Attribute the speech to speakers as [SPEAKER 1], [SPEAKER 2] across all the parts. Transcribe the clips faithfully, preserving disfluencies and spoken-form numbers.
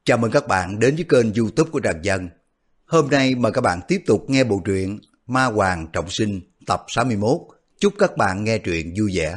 [SPEAKER 1] Chào mừng các bạn đến với kênh YouTube của Trần Dân. Hôm nay mời các bạn tiếp tục nghe bộ truyện Ma Hoàng Trọng Sinh tập sáu mươi mốt. Chúc các bạn nghe truyện vui vẻ.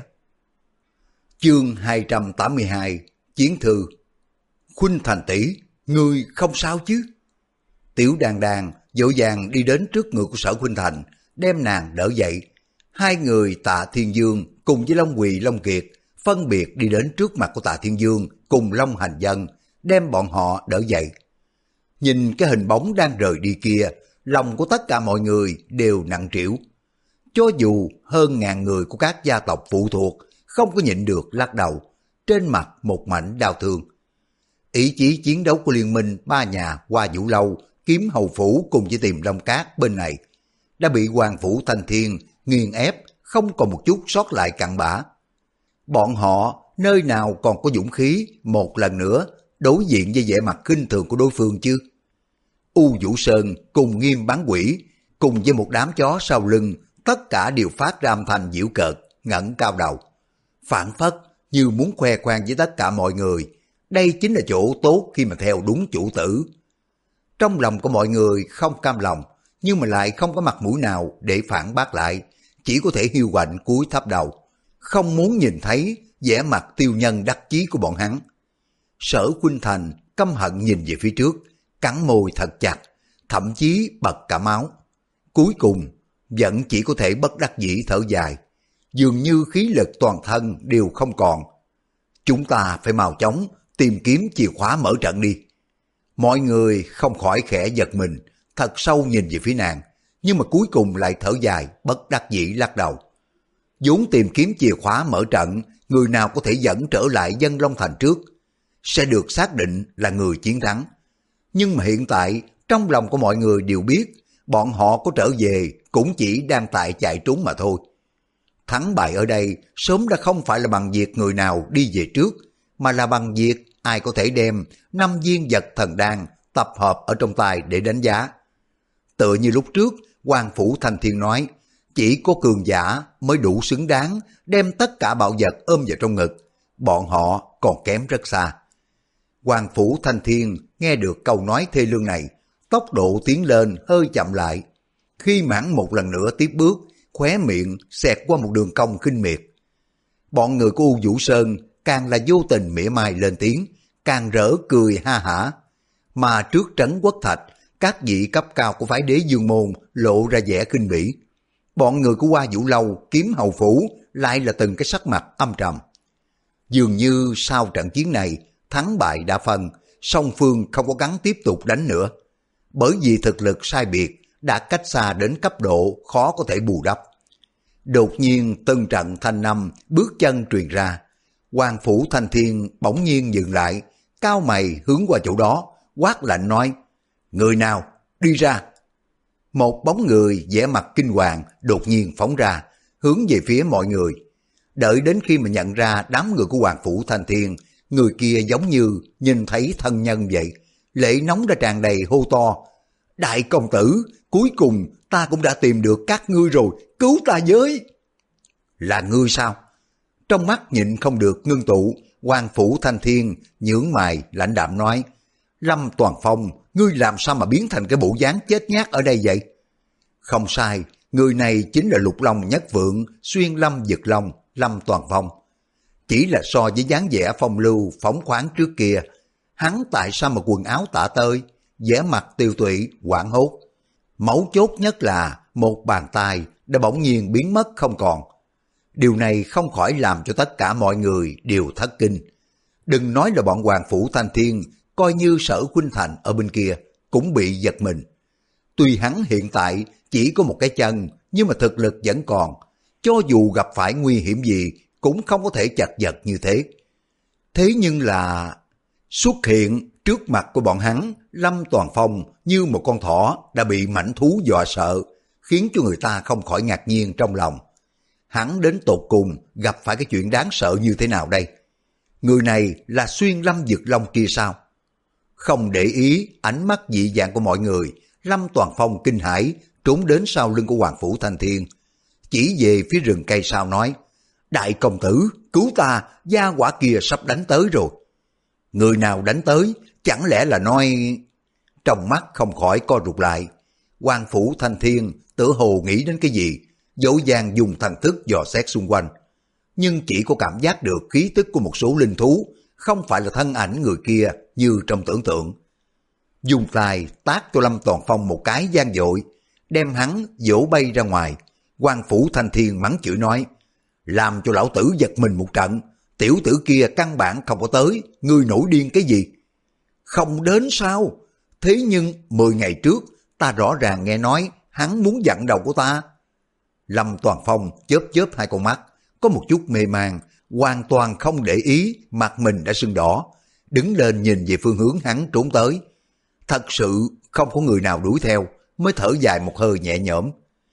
[SPEAKER 1] Chương hai trăm tám mươi hai, Chiến Thư. Khuynh Thành tỷ, ngươi không sao chứ? Tiểu Đàn Đàn vội vàng đi đến trước người của Sở Khuynh Thành, đem nàng đỡ dậy. Hai người Tạ Thiên Dương cùng với Long Quỳ Long Kiệt phân biệt đi đến trước mặt của Tạ Thiên Dương cùng Long Hành Dân, đem bọn họ đỡ dậy. Nhìn cái hình bóng đang rời đi kia, lòng của tất cả mọi người đều nặng trĩu. Cho dù hơn ngàn người của các gia tộc phụ thuộc không có nhịn được lắc đầu, trên mặt một mảnh đau thương. Ý chí chiến đấu của liên minh ba nhà Hoa Vũ Lâu, Kiếm Hầu Phủ cùng với Tiềm Long Cát bên này đã bị Hoàng Phủ Thanh Thiên nghiền ép, không còn một chút sót lại cặn bã. Bọn họ nơi nào còn có dũng khí một lần nữa đối diện với vẻ mặt khinh thường của đối phương chứ? U Vũ Sơn cùng Nghiêm Bán Quỷ cùng với một đám chó sau lưng, tất cả đều phát ra âm thanh giễu cợt, ngẩng cao đầu, phản phất như muốn khoe khoang với tất cả mọi người. Đây chính là chỗ tốt khi mà theo đúng chủ tử. Trong lòng của mọi người không cam lòng, nhưng mà lại không có mặt mũi nào để phản bác lại, chỉ có thể hiu quạnh cúi thấp đầu, không muốn nhìn thấy vẻ mặt tiêu nhân đắc chí của bọn hắn. Sở Khuynh Thành căm hận nhìn về phía trước, cắn môi thật chặt, thậm chí bật cả máu. Cuối cùng vẫn chỉ có thể bất đắc dĩ thở dài, dường như khí lực toàn thân đều không còn. Chúng ta phải mau chóng tìm kiếm chìa khóa mở trận đi. Mọi người không khỏi khẽ giật mình, thật sâu nhìn về phía nàng, nhưng mà cuối cùng lại thở dài, bất đắc dĩ lắc đầu. Vốn tìm kiếm chìa khóa mở trận, người nào có thể dẫn trở lại Dân Long Thành trước sẽ được xác định là người chiến thắng. Nhưng mà hiện tại trong lòng của mọi người đều biết, bọn họ có trở về cũng chỉ đang tại chạy trốn mà thôi. Thắng bại ở đây sớm đã không phải là bằng việc người nào đi về trước, mà là bằng việc ai có thể đem năm viên vật thần đan tập hợp ở trong tay để đánh giá. Tựa như lúc trước Hoàng Phủ Thanh Thiên nói, chỉ có cường giả mới đủ xứng đáng đem tất cả bảo vật ôm vào trong ngực, bọn họ còn kém rất xa. Hoàng Phủ Thanh Thiên nghe được câu nói thê lương này, tốc độ tiến lên hơi chậm lại. Khi mãn một lần nữa tiếp bước, khóe miệng xẹt qua một đường cong khinh miệt. Bọn người của U Vũ Sơn càng là vô tình mỉa mai lên tiếng, càng rỡ cười ha hả. Mà trước trấn Quốc Thạch, các vị cấp cao của phái Đế Dương Môn lộ ra vẻ khinh bỉ. Bọn người của Hoa Vũ Lâu, Kiếm Hầu Phủ lại là từng cái sắc mặt âm trầm. Dường như sau trận chiến này, thắng bại đã phân, song phương không có gắng tiếp tục đánh nữa. Bởi vì thực lực sai biệt đã cách xa đến cấp độ khó có thể bù đắp. Đột nhiên tân trận thanh năm bước chân truyền ra. Hoàng Phủ Thanh Thiên bỗng nhiên dừng lại, cao mày hướng qua chỗ đó, quát lạnh nói: người nào, đi ra. Một bóng người vẻ mặt kinh hoàng đột nhiên phóng ra, hướng về phía mọi người. Đợi đến khi mà nhận ra đám người của Hoàng Phủ Thanh Thiên, người kia giống như nhìn thấy thân nhân vậy, lệ nóng đã tràn đầy hô to: đại công tử, cuối cùng ta cũng đã tìm được các ngươi rồi, cứu ta với. Là ngươi sao? Trong mắt nhịn không được ngưng tụ, Hoàng Phủ Thanh Thiên nhướng mày lãnh đạm nói: Lâm Toàn Phong, ngươi làm sao mà biến thành cái bộ dáng chết nhát ở đây vậy? Không sai, người này chính là Lục Long Nhất Vượng, Xuyên Lâm Dực Long, Lâm Toàn Phong. Chỉ là so với dáng vẻ phong lưu phóng khoáng trước kia, hắn tại sao mà quần áo tả tơi, vẻ mặt tiêu tụy, hoảng hốt. Mấu chốt nhất là một bàn tay đã bỗng nhiên biến mất không còn. Điều này không khỏi làm cho tất cả mọi người đều thất kinh. Đừng nói là bọn Hoàng Phủ Thanh Thiên, coi như Sở Khuynh Thành ở bên kia cũng bị giật mình. Tuy hắn hiện tại chỉ có một cái chân, nhưng mà thực lực vẫn còn, cho dù gặp phải nguy hiểm gì cũng không có thể chật vật như thế. Thế nhưng là xuất hiện trước mặt của bọn hắn, Lâm Toàn Phong như một con thỏ đã bị mãnh thú dọa sợ, khiến cho người ta không khỏi ngạc nhiên trong lòng. Hắn đến tột cùng gặp phải cái chuyện đáng sợ như thế nào đây? Người này là Xuyên Lâm Dực Long kia sao? Không để ý ánh mắt dị dạng của mọi người, Lâm Toàn Phong kinh hãi trốn đến sau lưng của Hoàng Phủ Thanh Thiên, chỉ về phía rừng cây sau nói: đại công tử, cứu ta, gia hỏa kia sắp đánh tới rồi. Người nào đánh tới, chẳng lẽ là nói... Trong mắt không khỏi co rụt lại. Quan Phủ Thanh Thiên tựa hồ nghĩ đến cái gì, dỗ dàng dùng thần thức dò xét xung quanh. Nhưng chỉ có cảm giác được khí tức của một số linh thú, không phải là thân ảnh người kia như trong tưởng tượng. Dùng tay tát cho Lâm Toàn Phong một cái gian dội, đem hắn dỗ bay ra ngoài. Quan Phủ Thanh Thiên mắng chửi nói, làm cho lão tử giật mình một trận, tiểu tử kia căn bản không có tới, ngươi nổi điên cái gì? Không đến sao? Thế nhưng mười ngày trước ta rõ ràng nghe nói hắn muốn dặn đầu của ta. Lâm Toàn Phong chớp chớp hai con mắt, có một chút mê man, hoàn toàn không để ý mặt mình đã sưng đỏ, đứng lên nhìn về phương hướng hắn trốn tới. Thật sự không có người nào đuổi theo, mới thở dài một hơi nhẹ nhõm.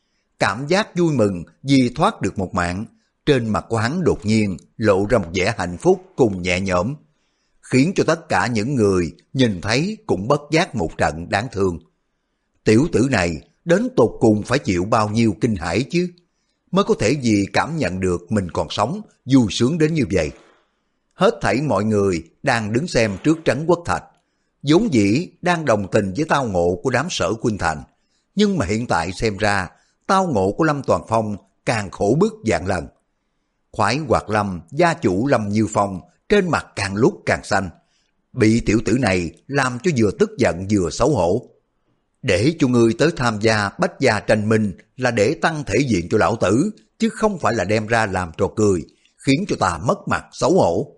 [SPEAKER 1] Cảm giác vui mừng vì thoát được một mạng, trên mặt của hắn đột nhiên lộ ra một vẻ hạnh phúc cùng nhẹ nhõm, khiến cho tất cả những người nhìn thấy cũng bất giác một trận đáng thương. Tiểu tử này đến tột cùng phải chịu bao nhiêu kinh hãi chứ, mới có thể vì cảm nhận được mình còn sống, vui sướng đến như vậy. Hết thảy mọi người đang đứng xem trước trấn Quốc Thạch, vốn dĩ đang đồng tình với tao ngộ của đám Sở Khuynh Thành, nhưng mà hiện tại xem ra, tao ngộ của Lâm Toàn Phong càng khổ bức vạn lần. Khoái Hoạt Lâm, gia chủ Lâm Như Phong, trên mặt càng lúc càng xanh, bị tiểu tử này làm cho vừa tức giận vừa xấu hổ. Để cho ngươi tới tham gia bách gia tranh minh là để tăng thể diện cho lão tử, chứ không phải là đem ra làm trò cười, khiến cho ta mất mặt xấu hổ.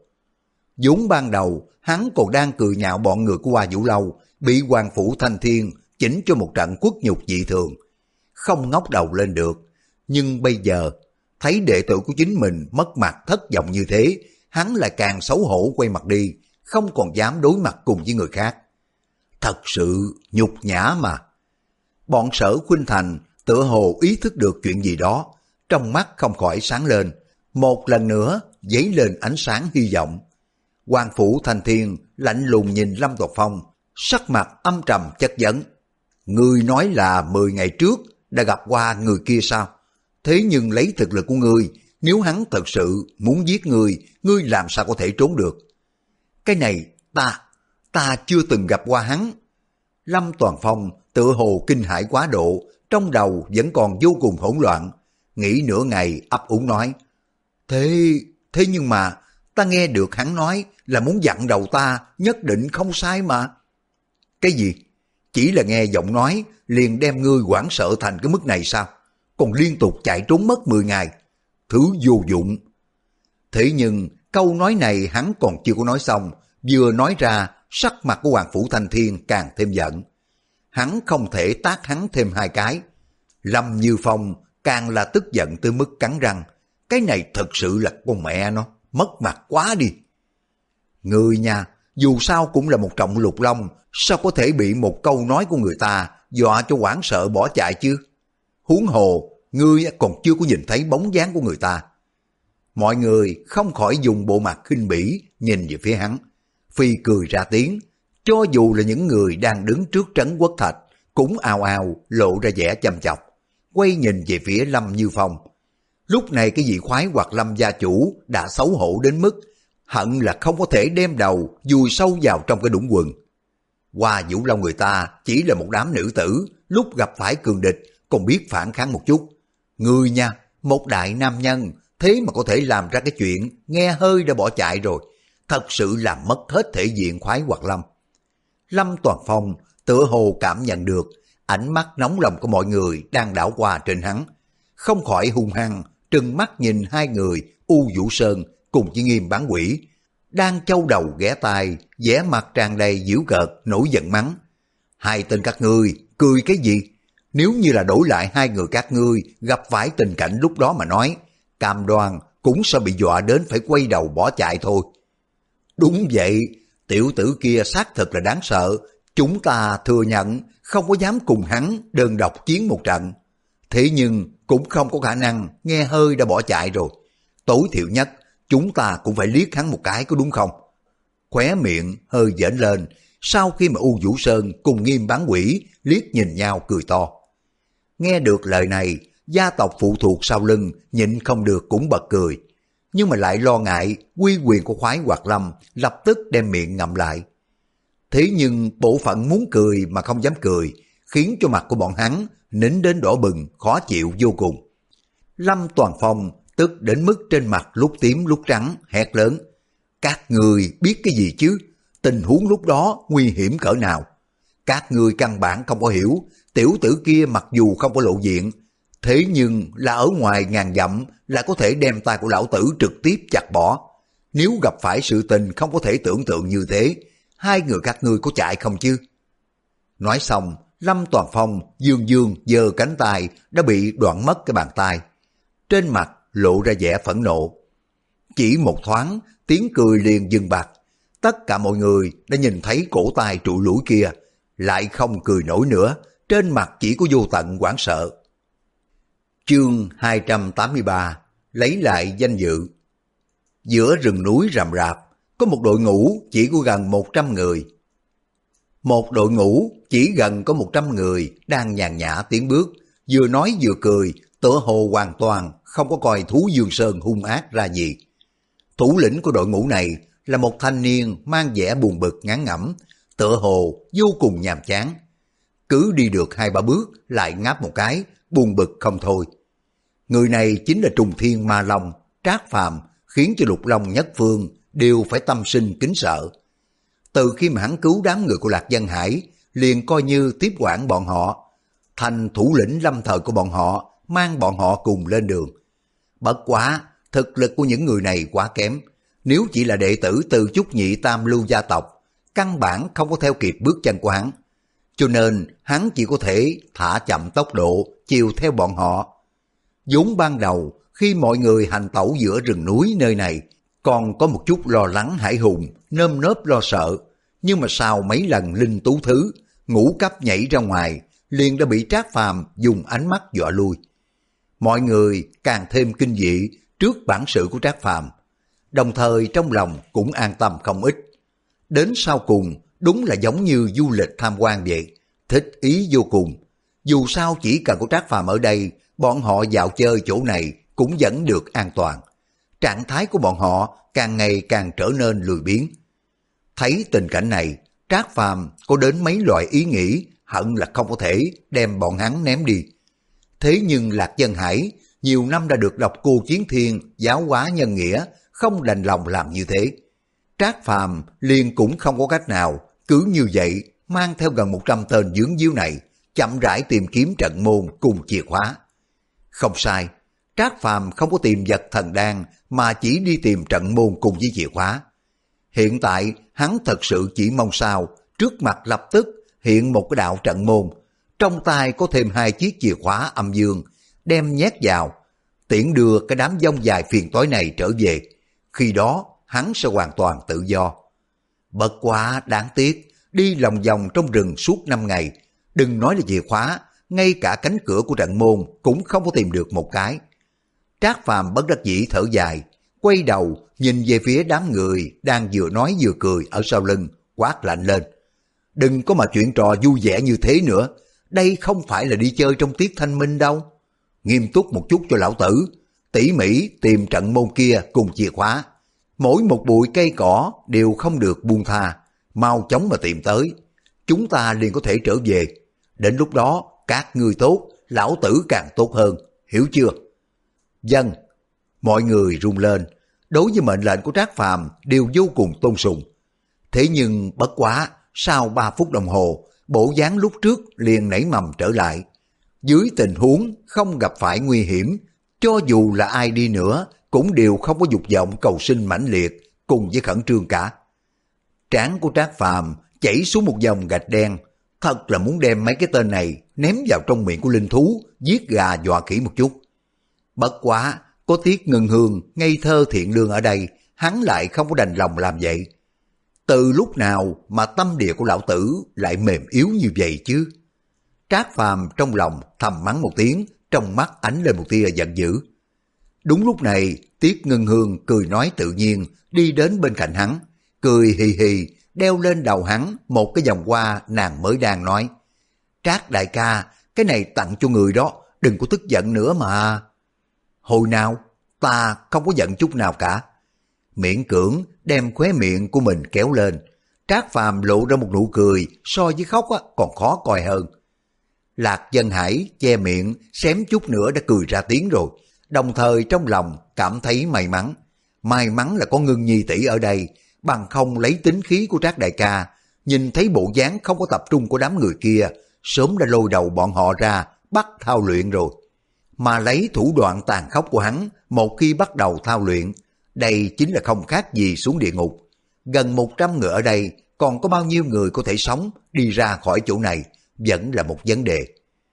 [SPEAKER 1] Vốn ban đầu, hắn còn đang cười nhạo bọn người của Hoa Vũ Lâu, bị Hoàng Phủ Thanh Thiên chỉnh cho một trận quất nhục dị thường, không ngóc đầu lên được. Nhưng bây giờ, thấy đệ tử của chính mình mất mặt thất vọng như thế, hắn lại càng xấu hổ quay mặt đi, không còn dám đối mặt cùng với người khác. Thật sự nhục nhã mà. Bọn Sở Khuynh Thành tựa hồ ý thức được chuyện gì đó, trong mắt không khỏi sáng lên, một lần nữa dấy lên ánh sáng hy vọng. Hoàng Phủ Thanh Thiên lạnh lùng nhìn Lâm Toàn Phong, sắc mặt âm trầm chất vấn. Ngươi nói là mười ngày trước đã gặp qua người kia sao? Thế nhưng lấy thực lực của ngươi, nếu hắn thật sự muốn giết ngươi, ngươi làm sao có thể trốn được? Cái này ta, ta chưa từng gặp qua hắn. Lâm Toàn Phong tựa hồ kinh hãi quá độ, trong đầu vẫn còn vô cùng hỗn loạn, nghĩ nửa ngày ấp úng nói. Thế, thế nhưng mà, ta nghe được hắn nói là muốn dặn đầu ta, nhất định không sai mà. Cái gì? Chỉ là nghe giọng nói, liền đem ngươi hoảng sợ thành cái mức này sao? Còn liên tục chạy trốn mất mười ngày. Thứ vô dụng. Thế nhưng, câu nói này hắn còn chưa có nói xong, vừa nói ra, sắc mặt của Hoàng Phủ Thanh Thiên càng thêm giận. Hắn không thể tát hắn thêm hai cái. Lâm Như Phong càng là tức giận tới mức cắn răng. Cái này thật sự là con mẹ nó, mất mặt quá đi. Người nhà, dù sao cũng là một trọng lục long, sao có thể bị một câu nói của người ta dọa cho hoảng sợ bỏ chạy chứ? Huống hồ, ngươi còn chưa có nhìn thấy bóng dáng của người ta. Mọi người không khỏi dùng bộ mặt khinh bỉ nhìn về phía hắn. Phi cười ra tiếng, cho dù là những người đang đứng trước trấn Quốc Thạch cũng ào ào lộ ra vẻ chăm chọc, quay nhìn về phía Lâm Như Phong. Lúc này cái vị Khoái Hoạt Lâm gia chủ đã xấu hổ đến mức hận là không có thể đem đầu vùi sâu vào trong cái đũng quần. Hoa Vũ Lâu người ta chỉ là một đám nữ tử, lúc gặp phải cường địch còn biết phản kháng một chút. Người nha, một đại nam nhân, thế mà có thể làm ra cái chuyện nghe hơi đã bỏ chạy rồi, thật sự làm mất hết thể diện Khoái Hoạt Lâm. Lâm Toàn Phong tựa hồ cảm nhận được ánh mắt nóng lòng của mọi người đang đảo qua trên hắn, không khỏi hung hăng trừng mắt nhìn hai người U Vũ Sơn cùng với Nghiêm Bán Quỷ, đang châu đầu ghé tai, vẻ mặt tràn đầy giễu cợt, nổi giận mắng. Hai tên các ngươi, cười cái gì? Nếu như là đổi lại hai người các ngươi gặp phải tình cảnh lúc đó mà nói, cam đoan cũng sẽ bị dọa đến phải quay đầu bỏ chạy thôi. Đúng vậy, tiểu tử kia xác thực là đáng sợ, chúng ta thừa nhận không có dám cùng hắn đơn độc chiến một trận. Thế nhưng cũng không có khả năng nghe hơi đã bỏ chạy rồi. Tối thiểu nhất, chúng ta cũng phải liếc hắn một cái có đúng không? Khóe miệng hơi dễn lên, sau khi mà U Vũ Sơn cùng Nghiêm Bán Quỷ liếc nhìn nhau cười to. Nghe được lời này, gia tộc phụ thuộc sau lưng nhịn không được cũng bật cười, nhưng mà lại lo ngại uy quyền của Khoái Hoạt Lâm, lập tức đem miệng ngậm lại. Thế nhưng bộ phận muốn cười mà không dám cười, khiến cho mặt của bọn hắn nín đến đỏ bừng, khó chịu vô cùng. Lâm Toàn Phong tức đến mức trên mặt lúc tím lúc trắng, hét lớn. Các người biết cái gì chứ? Tình huống lúc đó nguy hiểm cỡ nào? Các người căn bản không có hiểu, tiểu tử kia mặc dù không có lộ diện, thế nhưng là ở ngoài ngàn dặm là có thể đem tay của lão tử trực tiếp chặt bỏ. Nếu gặp phải sự tình không có thể tưởng tượng như thế, hai người các ngươi có chạy không chứ? Nói xong, Lâm Toàn Phong dương dương giơ cánh tay đã bị đoạn mất cái bàn tay. Trên mặt lộ ra vẻ phẫn nộ. Chỉ một thoáng, tiếng cười liền dừng bặt. Tất cả mọi người đã nhìn thấy cổ tay trụ lũi kia, lại không cười nổi nữa, trên mặt chỉ có vô tận hoảng sợ. Chương hai trăm tám mươi ba, lấy lại danh dự. Giữa rừng núi rậm rạp, có một đội ngũ chỉ có gần một trăm người. Một đội ngũ chỉ gần có một trăm người đang nhàn nhã tiến bước, vừa nói vừa cười, tựa hồ hoàn toàn không có coi thú Dương Sơn hung ác ra gì. Thủ lĩnh của đội ngũ này là một thanh niên mang vẻ buồn bực ngán ngẩm, tựa hồ vô cùng nhàm chán. Cứ đi được hai ba bước lại ngáp một cái, buồn bực không thôi. Người này chính là Trùng Thiên Ma Long, Trác Phàm, khiến cho Lục Long Nhất Phương đều phải tâm sinh kính sợ. Từ khi mà hắn cứu đám người của Lạc Dân Hải, liền coi như tiếp quản bọn họ, thành thủ lĩnh lâm thời của bọn họ, mang bọn họ cùng lên đường. Bất quá, thực lực của những người này quá kém, nếu chỉ là đệ tử từ Chúc Nhị Tam Lưu gia tộc, căn bản không có theo kịp bước chân của hắn. Cho nên hắn chỉ có thể thả chậm tốc độ, chiều theo bọn họ. Vốn ban đầu, khi mọi người hành tẩu giữa rừng núi nơi này, còn có một chút lo lắng hãi hùng, nơm nớp lo sợ. Nhưng mà sau mấy lần linh tú thứ, ngũ cấp nhảy ra ngoài, liền đã bị Trác Phàm dùng ánh mắt dọa lui. Mọi người càng thêm kinh dị trước bản sự của Trác Phàm, đồng thời trong lòng cũng an tâm không ít. Đến sau cùng, đúng là giống như du lịch tham quan vậy, thích ý vô cùng. Dù sao chỉ cần có Trác Phàm ở đây, bọn họ dạo chơi chỗ này cũng vẫn được an toàn. Trạng thái của bọn họ càng ngày càng trở nên lười biếng. Thấy tình cảnh này, Trác Phàm có đến mấy loại ý nghĩ hận là không có thể đem bọn hắn ném đi. Thế nhưng Lạc Dân Hải nhiều năm đã được đọc Cô Chiến Thiên giáo hóa nhân nghĩa, không đành lòng làm như thế. Trác Phàm liền cũng không có cách nào, cứ như vậy mang theo gần một trăm tên dướng díu này, chậm rãi tìm kiếm trận môn cùng chìa khóa. Không sai, Trác Phàm không có tìm vật thần đan mà chỉ đi tìm trận môn cùng với chìa khóa. Hiện tại hắn thật sự chỉ mong sao trước mặt lập tức hiện một cái đạo trận môn, trong tay có thêm hai chiếc chìa khóa âm dương, đem nhét vào, tiễn đưa cái đám dông dài phiền toái này trở về. Khi đó hắn sẽ hoàn toàn tự do. Bất quá đáng tiếc, đi lòng vòng trong rừng suốt năm ngày, đừng nói là chìa khóa, ngay cả cánh cửa của trận môn cũng không có tìm được một cái. Trác Phàm bất đắc dĩ thở dài, quay đầu nhìn về phía đám người đang vừa nói vừa cười ở sau lưng, quát lạnh lên. Đừng có mà chuyện trò vui vẻ như thế nữa, đây không phải là đi chơi trong tiết thanh minh đâu. Nghiêm túc một chút cho lão tử, tỉ mỉ tìm trận môn kia cùng chìa khóa. Mỗi một bụi cây cỏ đều không được buông tha, mau chóng mà tìm tới. Chúng ta liền có thể trở về. Đến lúc đó, các ngươi tốt, lão tử càng tốt hơn, hiểu chưa? Dân, mọi người rung lên, đối với mệnh lệnh của Trác Phàm đều vô cùng tôn sùng. Thế nhưng bất quá, sau ba phút đồng hồ, bộ dáng lúc trước liền nảy mầm trở lại. Dưới tình huống không gặp phải nguy hiểm, cho dù là ai đi nữa, cũng đều không có dục vọng cầu sinh mãnh liệt cùng với khẩn trương cả. Trán của Trác Phàm chảy xuống một dòng gạch đen, thật là muốn đem mấy cái tên này ném vào trong miệng của linh thú, giết gà dọa khỉ một chút. Bất quá, có Tiết Ngân Hương ngây thơ thiện lương ở đây, hắn lại không có đành lòng làm vậy. Từ lúc nào mà tâm địa của lão tử lại mềm yếu như vậy chứ? Trác Phàm trong lòng thầm mắng một tiếng, trong mắt ánh lên một tia giận dữ. Đúng lúc này, Tiết Ngân Hương cười nói tự nhiên đi đến bên cạnh hắn, cười hì hì đeo lên đầu hắn một cái vòng hoa nàng mới đang nói. Trác đại ca, cái này tặng cho người đó, đừng có tức giận nữa mà. Hồi nào, ta không có giận chút nào cả. Miễn cưỡng đem khóe miệng của mình kéo lên. Trác Phàm lộ ra một nụ cười so với khóc á, còn khó coi hơn. Lạc Dân Hải che miệng, xém chút nữa đã cười ra tiếng rồi, đồng thời trong lòng cảm thấy may mắn. May mắn là có Ngưng Nhi tỷ ở đây, bằng không lấy tính khí của Trác đại ca, nhìn thấy bộ dáng không có tập trung của đám người kia, sớm đã lôi đầu bọn họ ra, bắt thao luyện rồi. Mà lấy thủ đoạn tàn khốc của hắn, một khi bắt đầu thao luyện, đây chính là không khác gì xuống địa ngục. Gần một trăm người ở đây, còn có bao nhiêu người có thể sống đi ra khỏi chỗ này, vẫn là một vấn đề.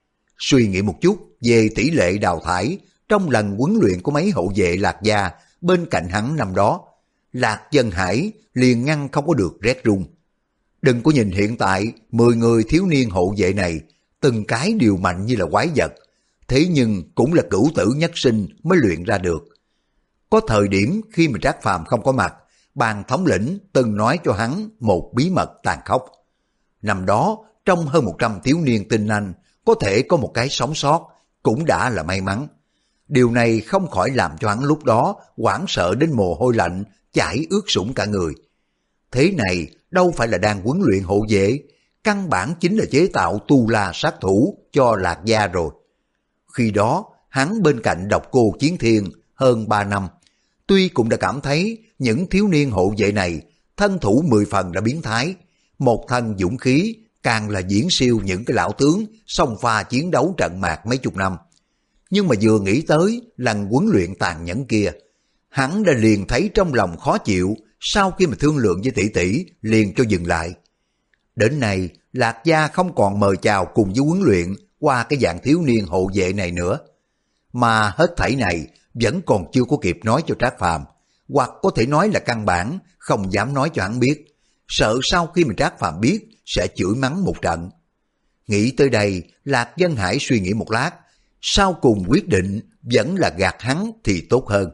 [SPEAKER 1] Suy nghĩ một chút về tỷ lệ đào thải trong lần huấn luyện của mấy hậu vệ Lạc gia bên cạnh hắn năm đó, Lạc Dân Hải liền ngăn không có được rét run. Đừng có nhìn hiện tại mười người thiếu niên hậu vệ này, từng cái đều mạnh như là quái vật, thế nhưng cũng là cửu tử nhất sinh mới luyện ra được. Có thời điểm khi mà Trác Phàm không có mặt, Bàn thống lĩnh từng nói cho hắn một bí mật tàn khốc. Năm đó, trong hơn một trăm thiếu niên tinh anh, có thể có một cái sống sót, cũng đã là may mắn. Điều này không khỏi làm cho hắn lúc đó hoảng sợ đến mồ hôi lạnh, chảy ướt sũng cả người. Thế này đâu phải là đang huấn luyện hộ vệ, căn bản chính là chế tạo tu la sát thủ cho Lạc gia rồi. Khi đó, hắn bên cạnh Độc Cô Chiến Thiên hơn ba năm, tuy cũng đã cảm thấy những thiếu niên hộ vệ này thân thủ mười phần đã biến thái, một thân dũng khí càng là diễn siêu những cái lão tướng xông pha chiến đấu trận mạc mấy chục năm. Nhưng mà vừa nghĩ tới lần huấn luyện tàn nhẫn kia, hắn đã liền thấy trong lòng khó chịu, sau khi mà thương lượng với tỷ tỷ liền cho dừng lại. Đến nay, Lạc gia không còn mời chào cùng với huấn luyện qua cái dạng thiếu niên hộ vệ này nữa. Mà hết thảy này vẫn còn chưa có kịp nói cho Trác Phàm, hoặc có thể nói là căn bản không dám nói cho hắn biết, sợ sau khi mà Trác Phàm biết sẽ chửi mắng một trận. Nghĩ tới đây, Lạc Dân Hải suy nghĩ một lát, sau cùng quyết định vẫn là gạt hắn thì tốt hơn.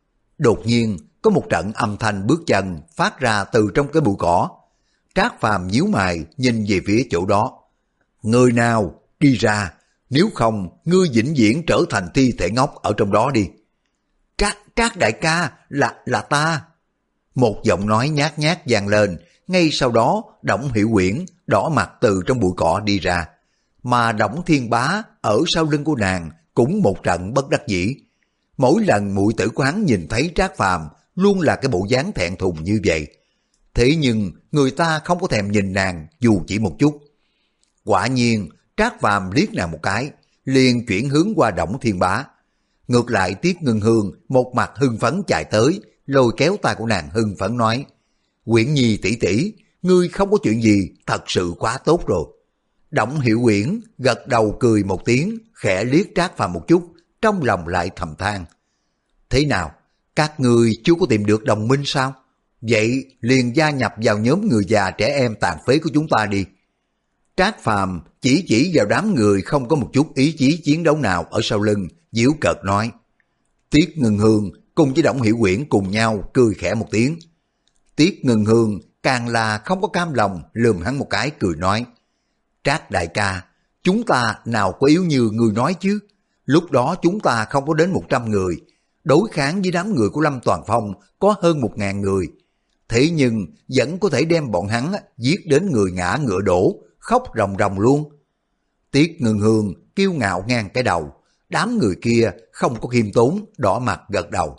[SPEAKER 1] Đột nhiên có một trận âm thanh bước chân phát ra từ trong cái bụi cỏ. Trác Phàm nhíu mày nhìn về phía chỗ đó. Người nào đi ra, nếu không ngươi vĩnh viễn trở thành thi thể ngốc ở trong đó đi. Trác, Trác đại ca, là, là ta. Một giọng nói nhát nhát vang lên, ngay sau đó Đổng Hiểu Uyển đỏ mặt từ trong bụi cỏ đi ra. Mà Đổng Thiên Bá ở sau lưng của nàng cũng một trận bất đắc dĩ. Mỗi lần muội tử của hắn nhìn thấy Trác Phàm luôn là cái bộ dáng thẹn thùng như vậy. Thế nhưng người ta không có thèm nhìn nàng dù chỉ một chút. Quả nhiên Trác Phàm liếc nàng một cái, liền chuyển hướng qua Đổng Thiên Bá. Ngược lại Tiết Ngân Hương một mặt hưng phấn chạy tới, lôi kéo tay của nàng hưng phấn nói: Uyển Nhi tỷ tỷ, ngươi không có chuyện gì, thật sự quá tốt rồi. Đổng Hiểu Uyển gật đầu cười một tiếng, khẽ liếc Trác Phàm một chút, trong lòng lại thầm than: thế nào, các ngươi chưa có tìm được đồng minh sao? Vậy liền gia nhập vào nhóm người già trẻ em tàn phế của chúng ta đi. Trác Phàm chỉ chỉ vào đám người không có một chút ý chí chiến đấu nào ở sau lưng, giễu cợt nói. Tiết Ngân Hương cùng với Đổng Hiểu Uyển cùng nhau cười khẽ một tiếng. Tiết Ngân Hương càng là không có cam lòng, lườm hắn một cái cười nói: Trác đại ca, chúng ta nào có yếu như người nói chứ? Lúc đó chúng ta không có đến một trăm người, đối kháng với đám người của Lâm Toàn Phong có hơn một ngàn người. Thế nhưng vẫn có thể đem bọn hắn giết đến người ngã ngựa đổ, khóc ròng ròng luôn. Tiết Ngân Hương kiêu ngạo ngang cái đầu, đám người kia không có khiêm tốn, đỏ mặt gật đầu.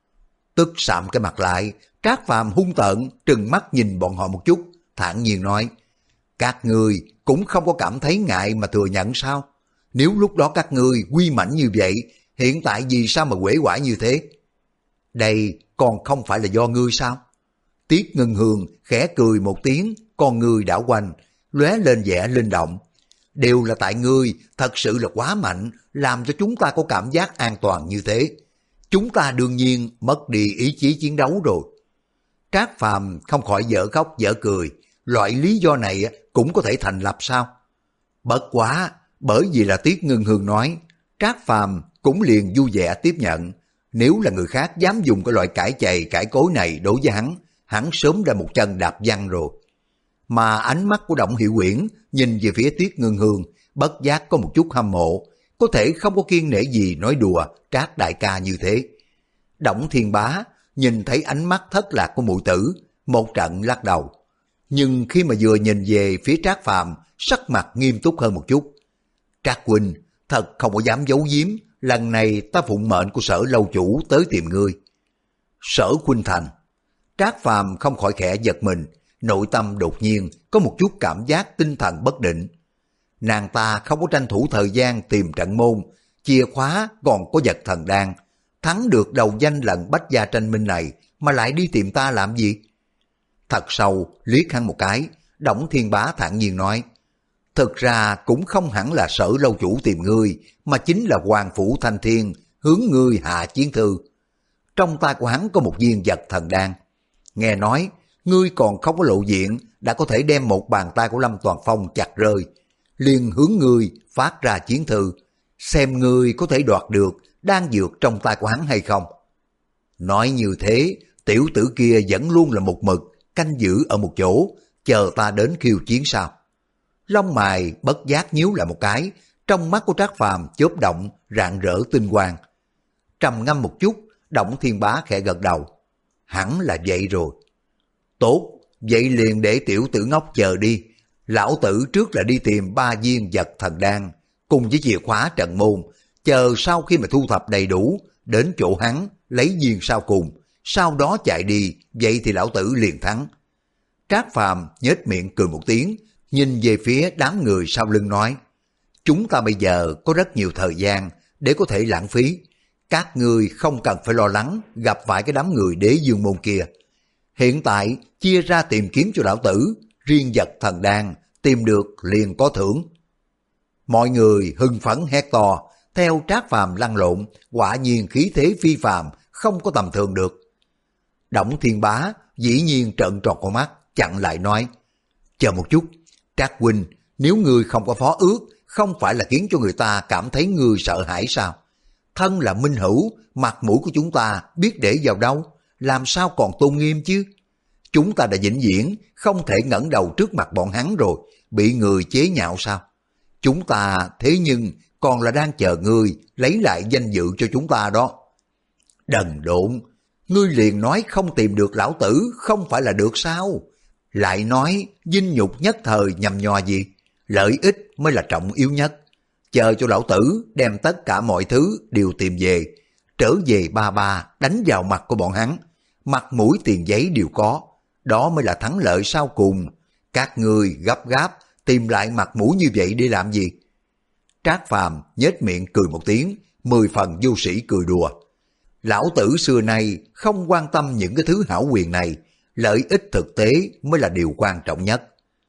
[SPEAKER 1] Tức sạm cái mặt lại, Trác Phàm hung tợn trừng mắt nhìn bọn họ một chút, thản nhiên nói: các ngươi cũng không có cảm thấy ngại mà thừa nhận sao? Nếu lúc đó các ngươi quy mãnh như vậy, hiện tại vì sao mà quể quải như thế? Đây còn không phải là do ngươi sao? Tiết Ngân Hương khẽ cười một tiếng, con ngươi đảo quanh, lóe lên vẻ linh động. Đều là tại ngươi, thật sự là quá mạnh, làm cho chúng ta có cảm giác an toàn như thế. Chúng ta đương nhiên mất đi ý chí chiến đấu rồi. Trác Phàm không khỏi dở khóc dở cười, loại lý do này cũng có thể thành lập sao? Bất quá, bởi vì là Tiết Ngân Hương nói, Trác Phàm cũng liền vui vẻ tiếp nhận. Nếu là người khác dám dùng cái loại cãi chày cãi cối này đối với hắn, hắn sớm đã một chân đạp văng rồi. Mà ánh mắt của Đổng Hiểu Uyển nhìn về phía Tiết Ngân Hương, bất giác có một chút hâm mộ, có thể không có kiêng nể gì nói đùa Trác đại ca như thế. Đổng Thiên Bá nhìn thấy ánh mắt thất lạc của muội tử, một trận lắc đầu. Nhưng khi mà vừa nhìn về phía Trác Phàm, sắc mặt nghiêm túc hơn một chút. Trác huynh, thật không có dám giấu giếm, lần này ta phụng mệnh của Sở lâu chủ tới tìm ngươi. Sở Khuynh Thành. Trác Phàm không khỏi khẽ giật mình, nội tâm đột nhiên có một chút cảm giác tinh thần bất định. Nàng ta không có tranh thủ thời gian tìm trận môn, chìa khóa còn có vật thần đan, thắng được đầu danh lần bách gia tranh minh này mà lại đi tìm ta làm gì? Thật sâu liếc hắn một cái, Đổng Thiên Bá thản nhiên nói, thực ra cũng không hẳn là Sở lâu chủ tìm ngươi, mà chính là Hoàng Phủ Thanh Thiên hướng ngươi hạ chiến thư. Trong tay của hắn có một viên vật thần đan. Nghe nói, ngươi còn không có lộ diện, đã có thể đem một bàn tay của Lâm Toàn Phong chặt rơi, liền hướng ngươi phát ra chiến thư, xem ngươi có thể đoạt được đan dược trong tay của hắn hay không. Nói như thế, tiểu tử kia vẫn luôn là một mực canh giữ ở một chỗ, chờ ta đến khiêu chiến sao? Lông mày bất giác nhíu lại một cái, trong mắt của Trác Phàm chớp động rạng rỡ tinh quang. Trầm ngâm một chút, Đổng Thiên Bá khẽ gật đầu. Hẳn là vậy rồi. Tốt, vậy liền để tiểu tử ngốc chờ đi. Lão tử trước là đi tìm ba viên vật thần đan, cùng với chìa khóa trận môn, chờ sau khi mà thu thập đầy đủ, đến chỗ hắn, lấy viên sau cùng, sau đó chạy đi, vậy thì lão tử liền thắng. Trác Phàm nhếch miệng cười một tiếng, nhìn về phía đám người sau lưng nói, chúng ta bây giờ có rất nhiều thời gian để có thể lãng phí, các ngươi không cần phải lo lắng gặp phải cái đám người đế dương môn kia. Hiện tại chia ra tìm kiếm cho lão tử, riêng vật thần đan tìm được liền có thưởng. Mọi người hưng phấn hét to, theo Trác Phàm lăn lộn, quả nhiên khí thế phi phàm, không có tầm thường được. Đổng Thiên Bá dĩ nhiên trợn tròn con mắt, chặn lại nói, chờ một chút, Trác huynh, nếu ngươi không có phó ước, không phải là khiến cho người ta cảm thấy ngươi sợ hãi sao? Thân là minh hữu, mặt mũi của chúng ta biết để vào đâu, làm sao còn tôn nghiêm chứ? Chúng ta đã vĩnh viễn không thể ngẩng đầu trước mặt bọn hắn rồi, bị người chế nhạo sao? Chúng ta thế nhưng còn là đang chờ ngươi lấy lại danh dự cho chúng ta đó. Đần độn, ngươi liền nói không tìm được lão tử không phải là được sao? Lại nói dinh nhục nhất thời nhằm nhòa gì? Lợi ích mới là trọng yếu nhất. Chờ cho lão tử đem tất cả mọi thứ đều tìm về, trở về ba ba đánh vào mặt của bọn hắn, mặt mũi tiền giấy đều có, đó mới là thắng lợi sau cùng. Các ngươi gấp gáp tìm lại mặt mũi như vậy để làm gì? Trác Phàm nhếch miệng cười một tiếng, mười phần vô sĩ cười đùa. Lão tử xưa nay không quan tâm những cái thứ hảo quyền này, lợi ích thực tế mới là điều quan trọng nhất.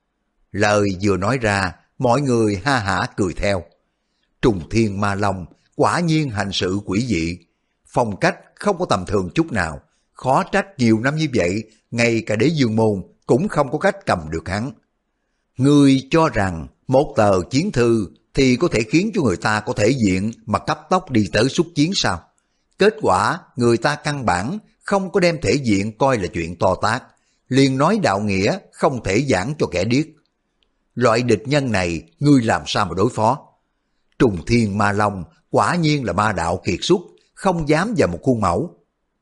[SPEAKER 1] Lời vừa nói ra, mọi người ha hả cười theo. Trùng Thiên Ma Long quả nhiên hành sự quỷ dị, phong cách không có tầm thường chút nào, khó trách nhiều năm như vậy, ngay cả đế dương môn cũng không có cách cầm được hắn. Ngươi cho rằng một tờ chiến thư thì có thể khiến cho người ta có thể diện mà cấp tốc đi tới xuất chiến sao? Kết quả người ta căn bản không có đem thể diện coi là chuyện to tát, liền nói đạo nghĩa không thể giảng cho kẻ điếc. Loại địch nhân này ngươi làm sao mà đối phó? Trùng Thiên Ma Long quả nhiên là ma đạo kiệt xuất, không dám vào một khuôn mẫu.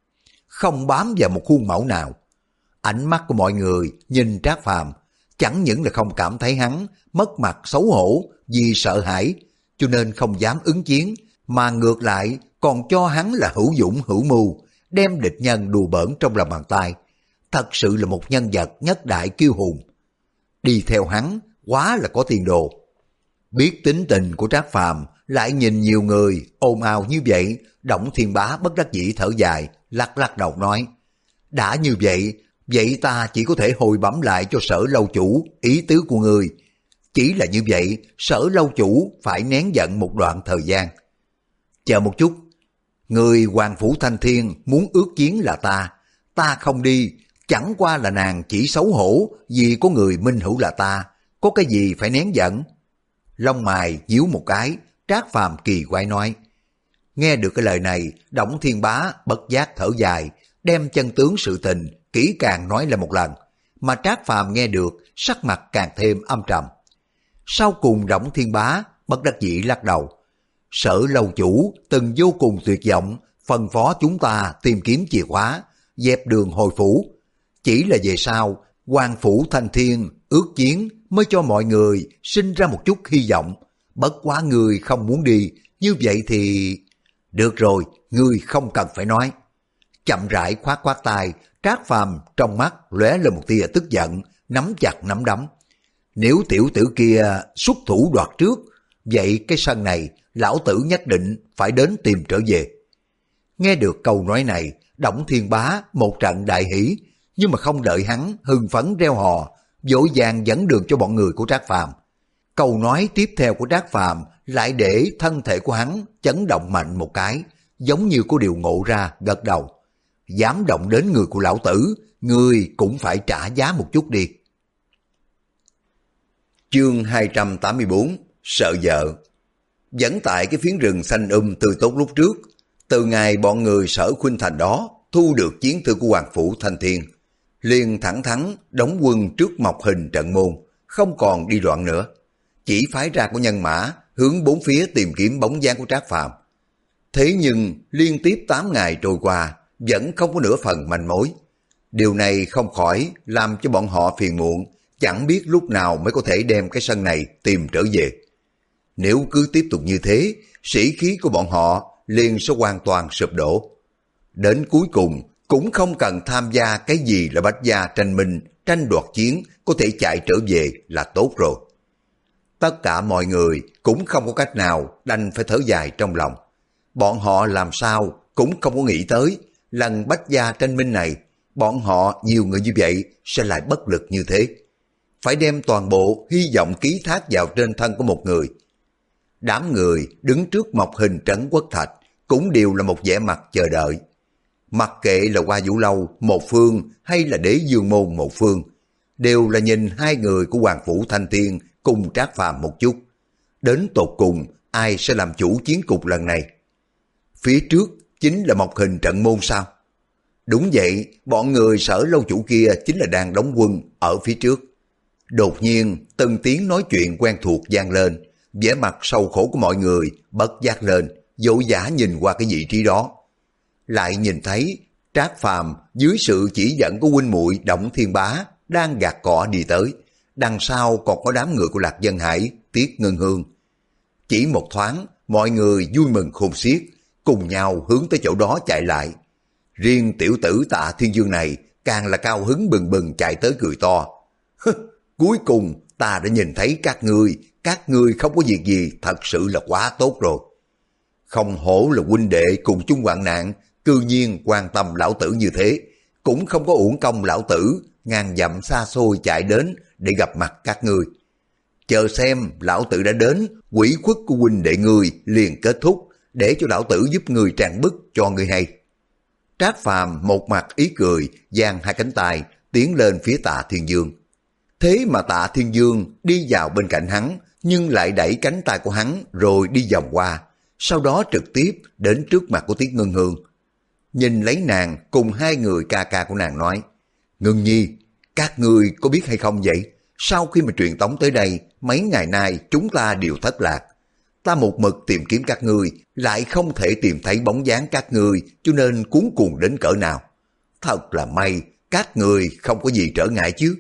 [SPEAKER 1] Không bám vào một khuôn mẫu nào. Ánh mắt của mọi người nhìn Trác Phàm chẳng những là không cảm thấy hắn mất mặt xấu hổ vì sợ hãi, cho nên không dám ứng chiến, mà ngược lại còn cho hắn là hữu dũng hữu mưu, đem địch nhân đùa bỡn trong lòng bàn tay. Thật sự là một nhân vật nhất đại kiêu hùng. Đi theo hắn quá là có tiền đồ. Biết tính tình của Trác Phàm lại nhìn nhiều người ồn ào như vậy, Đổng Thiên Bá bất đắc dĩ thở dài, lắc lắc đầu nói, đã như vậy, vậy ta chỉ có thể hồi bẩm lại cho Sở lâu chủ ý tứ của người. Chỉ là như vậy, Sở lâu chủ phải nén giận một đoạn thời gian. Chờ một chút, người Hoàng Phủ Thanh Thiên muốn ước chiến là ta, ta không đi, chẳng qua là nàng chỉ xấu hổ vì có người minh hữu là ta, có cái gì phải nén giận? Lông mày nhíu một cái, Trác Phàm kỳ quái nói. Nghe được cái lời này, Đổng Thiên Bá bất giác thở dài, đem chân tướng sự tình kỹ càng nói lại một lần, mà Trác Phàm nghe được sắc mặt càng thêm âm trầm. Sau cùng Đổng Thiên Bá bất đắc dĩ lắc đầu. Sở lâu chủ từng vô cùng tuyệt vọng, phân phó chúng ta tìm kiếm chìa khóa, dẹp đường hồi phủ. Chỉ là về sau, Hoàng Phủ Thanh Thiên ước chiến mới cho mọi người sinh ra một chút hy vọng. Bất quá người không muốn đi, như vậy thì... Được rồi, ngươi không cần phải nói. Chậm rãi khoát khoát tay, Trác Phàm trong mắt lóe lên một tia tức giận, nắm chặt nắm đấm. Nếu tiểu tử kia xuất thủ đoạt trước, vậy cái sân này lão tử nhất định phải đến tìm trở về. Nghe được câu nói này, Đổng Thiên Bá một trận đại hỉ, nhưng mà không đợi hắn hưng phấn reo hò, vội vàng dẫn đường cho bọn người của Trác Phàm. Câu nói tiếp theo của Trác Phàm lại để thân thể của hắn chấn động mạnh một cái, giống như có điều ngộ ra, gật đầu. Dám động đến người của lão tử, người cũng phải trả giá một chút đi. Chương hai trăm tám mươi bốn, sợ vợ. Vẫn tại cái phiến rừng xanh um tươi tốt lúc trước, từ ngày bọn người Sở Khuynh Thành đó thu được chiến thư của Hoàng Phủ Thanh Thiên, liền thẳng thắn đóng quân trước Mộc Hình trận môn, không còn đi loạn nữa, chỉ phái ra của nhân mã hướng bốn phía tìm kiếm bóng dáng của Trác Phàm. Thế nhưng liên tiếp tám ngày trôi qua vẫn không có nửa phần manh mối. Điều này không khỏi làm cho bọn họ phiền muộn, chẳng biết lúc nào mới có thể đem cái sân này tìm trở về. Nếu cứ tiếp tục như thế, sĩ khí của bọn họ liền sẽ hoàn toàn sụp đổ. Đến cuối cùng cũng không cần tham gia cái gì là bách gia tranh minh, tranh đoạt chiến, có thể chạy trở về là tốt rồi. Tất cả mọi người cũng không có cách nào, đành phải thở dài trong lòng. Bọn họ làm sao cũng không có nghĩ tới, lần bách gia tranh minh này, bọn họ nhiều người như vậy sẽ lại bất lực như thế. Phải đem toàn bộ hy vọng ký thác vào trên thân của một người. Đám người đứng trước Mộc Hình trấn Quốc Thạch cũng đều là một vẻ mặt chờ đợi. Mặc kệ là Hoa Vũ Lâu một phương hay là Đế Dương Môn một phương, đều là nhìn hai người của Hoàng Phủ Thanh Thiên cùng Trác Phàm một chút. Đến tột cùng ai sẽ làm chủ chiến cục lần này? Phía trước chính là Mộc Hình trận môn sao? Đúng vậy, bọn người Sở lâu chủ kia chính là đang đóng quân ở phía trước. Đột nhiên từng tiếng nói chuyện quen thuộc vang lên, vẻ mặt sầu khổ của mọi người bất giác lên, vội vã nhìn qua cái vị trí đó. Lại nhìn thấy Trác Phàm dưới sự chỉ dẫn của huynh muội Đổng Thiên Bá đang gạt cỏ đi tới, đằng sau còn có đám người của Lạc Dân Hải, Tiết Ngân Hương. Chỉ một thoáng, mọi người vui mừng khôn xiết, cùng nhau hướng tới chỗ đó chạy lại. Riêng tiểu tử Tạ Thiên Dương này càng là cao hứng bừng bừng chạy tới cười to. Cuối cùng ta đã nhìn thấy các ngươi, các ngươi không có việc gì, thật sự là quá tốt rồi. Không hổ là huynh đệ cùng chung hoạn nạn, cư nhiên quan tâm lão tử như thế, cũng không có uổng công lão tử ngàn dặm xa xôi chạy đến để gặp mặt các ngươi. Chờ xem lão tử đã đến, quỷ khuất của huynh đệ ngươi liền kết thúc, để cho lão tử giúp ngươi tràn bức cho ngươi hay. Trác Phàm một mặt ý cười, giang hai cánh tay tiến lên phía Tạ Thiên Dương. Thế mà Tạ Thiên Dương đi vào bên cạnh hắn, nhưng lại đẩy cánh tay của hắn rồi đi vòng qua, sau đó trực tiếp đến trước mặt của Tiết Ngân Hương. Nhìn lấy nàng cùng hai người ca ca của nàng nói, Ngân Nhi, các ngươi có biết hay không vậy? Sau khi mà truyền tống tới đây, mấy ngày nay chúng ta đều thất lạc. Ta một mực tìm kiếm các ngươi, lại không thể tìm thấy bóng dáng các ngươi, cho nên cuống cuồng đến cỡ nào. Thật là may, các ngươi không có gì trở ngại chứ.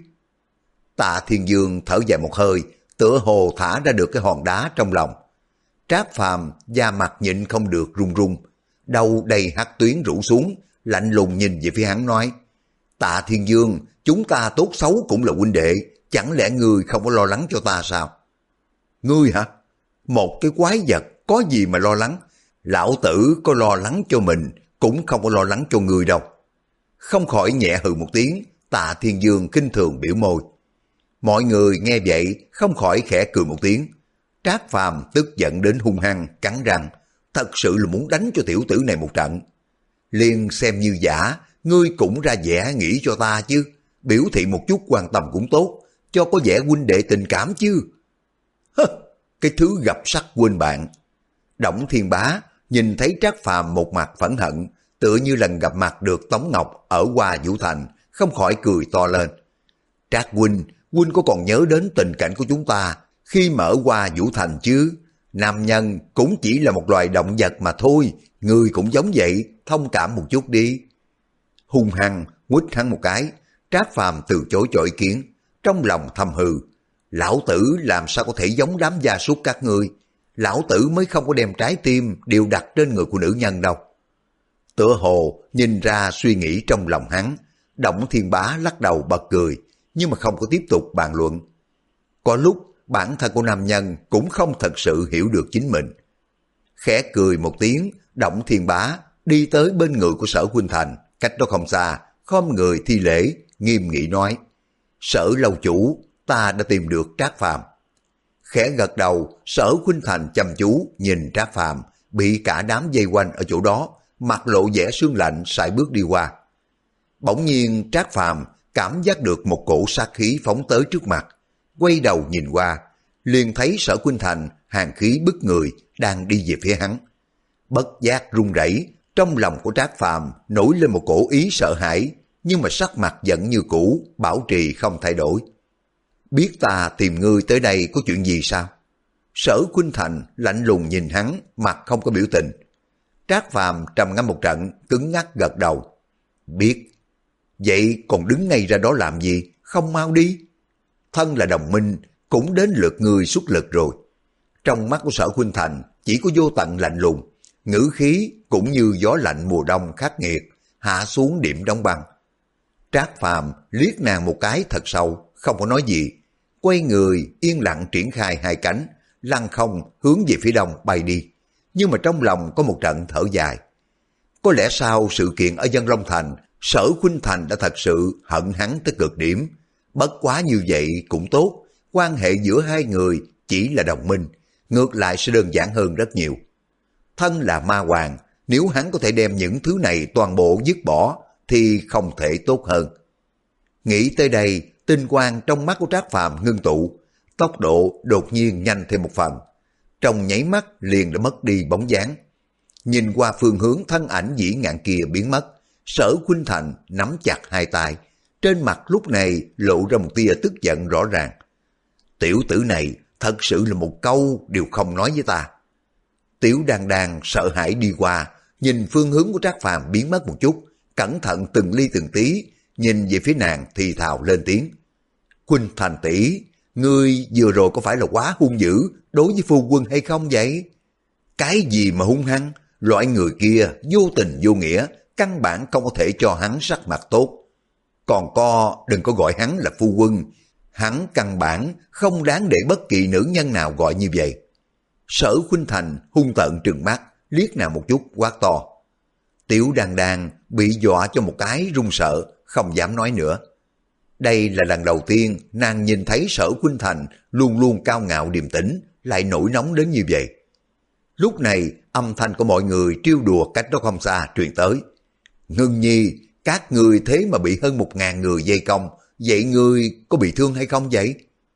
[SPEAKER 1] Tạ Thiên Dương thở dài một hơi, tựa hồ thả ra được cái hòn đá trong lòng. Trác Phàm da mặt nhịn không được run run, đầu đầy hắc tuyến rủ xuống, lạnh lùng nhìn về phía hắn nói, Tạ Thiên Dương, chúng ta tốt xấu cũng là huynh đệ, chẳng lẽ ngươi không có lo lắng cho ta sao? Ngươi hả? Một cái quái vật, có gì mà lo lắng? Lão tử có lo lắng cho mình, cũng không có lo lắng cho ngươi đâu. Không khỏi nhẹ hừ một tiếng, Tạ Thiên Dương khinh thường biểu môi. Mọi người nghe vậy không khỏi khẽ cười một tiếng. Trác Phàm tức giận đến hung hăng, cắn răng, thật sự là muốn đánh cho tiểu tử này một trận. Liền xem như giả, ngươi cũng ra vẻ nghĩ cho ta chứ, biểu thị một chút quan tâm cũng tốt, cho có vẻ huynh đệ tình cảm chứ. Hơ, cái thứ gặp sắc quên bạn. Đổng Thiên Bá nhìn thấy Trác Phàm một mặt phẫn hận, tựa như lần gặp mặt được Tống Ngọc ở Hoa Vũ Thành, không khỏi cười to lên. Trác huynh, huynh có còn nhớ đến tình cảnh của chúng ta khi mở Hoa Vũ Thành chứ? Nam nhân cũng chỉ là một loài động vật mà thôi, ngươi cũng giống vậy, thông cảm một chút đi. Hung hăng quýt hắn một cái, Trác Phàm từ chối cho ý kiến, trong lòng thầm hừ, lão tử làm sao có thể giống đám gia súc các ngươi, lão tử mới không có đem trái tim đều đặt trên người của nữ nhân đâu. Tựa hồ nhìn ra suy nghĩ trong lòng hắn, Động Thiên Bá lắc đầu bật cười, nhưng mà không có tiếp tục bàn luận. Có lúc bản thân của nam nhân cũng không thật sự hiểu được chính mình. Khẽ cười một tiếng, Động Thiên Bá đi tới bên người của Sở Khuynh Thành, cách đó không xa, khom người thi lễ, nghiêm nghị nói, Sở lâu chủ, ta đã tìm được Trác Phàm. Khẽ gật đầu, Sở Khuynh Thành chăm chú nhìn Trác Phàm bị cả đám dây quanh ở chỗ đó, mặt lộ vẻ sương lạnh sải bước đi qua. Bỗng nhiên Trác Phàm cảm giác được một cổ sát khí phóng tới trước mặt, quay đầu nhìn qua, liền thấy Sở Khuynh Thành hàn khí bức người đang đi về phía hắn. Bất giác run rẩy, trong lòng của Trác Phàm nổi lên một cổ ý sợ hãi, nhưng mà sắc mặt vẫn như cũ, bảo trì không thay đổi. Biết ta tìm ngươi tới đây có chuyện gì sao? Sở Khuynh Thành lạnh lùng nhìn hắn, mặt không có biểu tình. Trác Phàm trầm ngâm một trận, cứng ngắc gật đầu. Biết. Vậy còn đứng ngay ra đó làm gì, không mau đi? Thân là đồng minh, cũng đến lượt ngươi xuất lực rồi. Trong mắt của Sở Khuynh Thành chỉ có vô tận lạnh lùng, ngữ khí cũng như gió lạnh mùa đông khắc nghiệt, hạ xuống điểm đóng băng. Trác Phàm liếc nàng một cái thật sâu, không có nói gì, quay người yên lặng triển khai hai cánh, lăng không hướng về phía đông bay đi. Nhưng mà trong lòng có một trận thở dài. Có lẽ sau sự kiện ở Vân Long Thành, Sở Khuynh Thành đã thật sự hận hắn tới cực điểm. Bất quá như vậy cũng tốt, quan hệ giữa hai người chỉ là đồng minh, ngược lại sẽ đơn giản hơn rất nhiều. Thân là ma hoàng, nếu hắn có thể đem những thứ này toàn bộ dứt bỏ thì không thể tốt hơn. Nghĩ tới đây, tinh quang trong mắt của Trác Phàm ngưng tụ, tốc độ đột nhiên nhanh thêm một phần. Trong nháy mắt liền đã mất đi bóng dáng. Nhìn qua phương hướng thân ảnh dĩ ngạn kia biến mất, Sở Khuynh Thành nắm chặt hai tay, trên mặt lúc này lộ ra một tia tức giận rõ ràng. Tiểu tử này thật sự là một câu đều không nói với ta. Tiểu Đan Đan sợ hãi đi qua, nhìn phương hướng của Trác Phàm biến mất một chút, cẩn thận từng ly từng tí, nhìn về phía nàng thì thào lên tiếng. Khuynh Thành tỷ, ngươi vừa rồi có phải là quá hung dữ đối với phu quân hay không vậy? Cái gì mà hung hăng, loại người kia vô tình vô nghĩa, căn bản không có thể cho hắn sắc mặt tốt. Còn co đừng có gọi hắn là phu quân, hắn căn bản không đáng để bất kỳ nữ nhân nào gọi như vậy. Sở Khuynh Thành hung tợn trừng mắt, liếc nàng một chút quát to. Tiểu Đan Đan bị dọa cho một cái run sợ, không dám nói nữa. Đây là lần đầu tiên nàng nhìn thấy Sở Khuynh Thành luôn luôn cao ngạo điềm tĩnh, lại nổi nóng đến như vậy. Lúc này âm thanh của mọi người trêu đùa cách đó không xa truyền tới. Ngưng Nhi, các người thế mà bị hơn một ngàn người vây công, vậy ngươi có bị thương hay không vậy?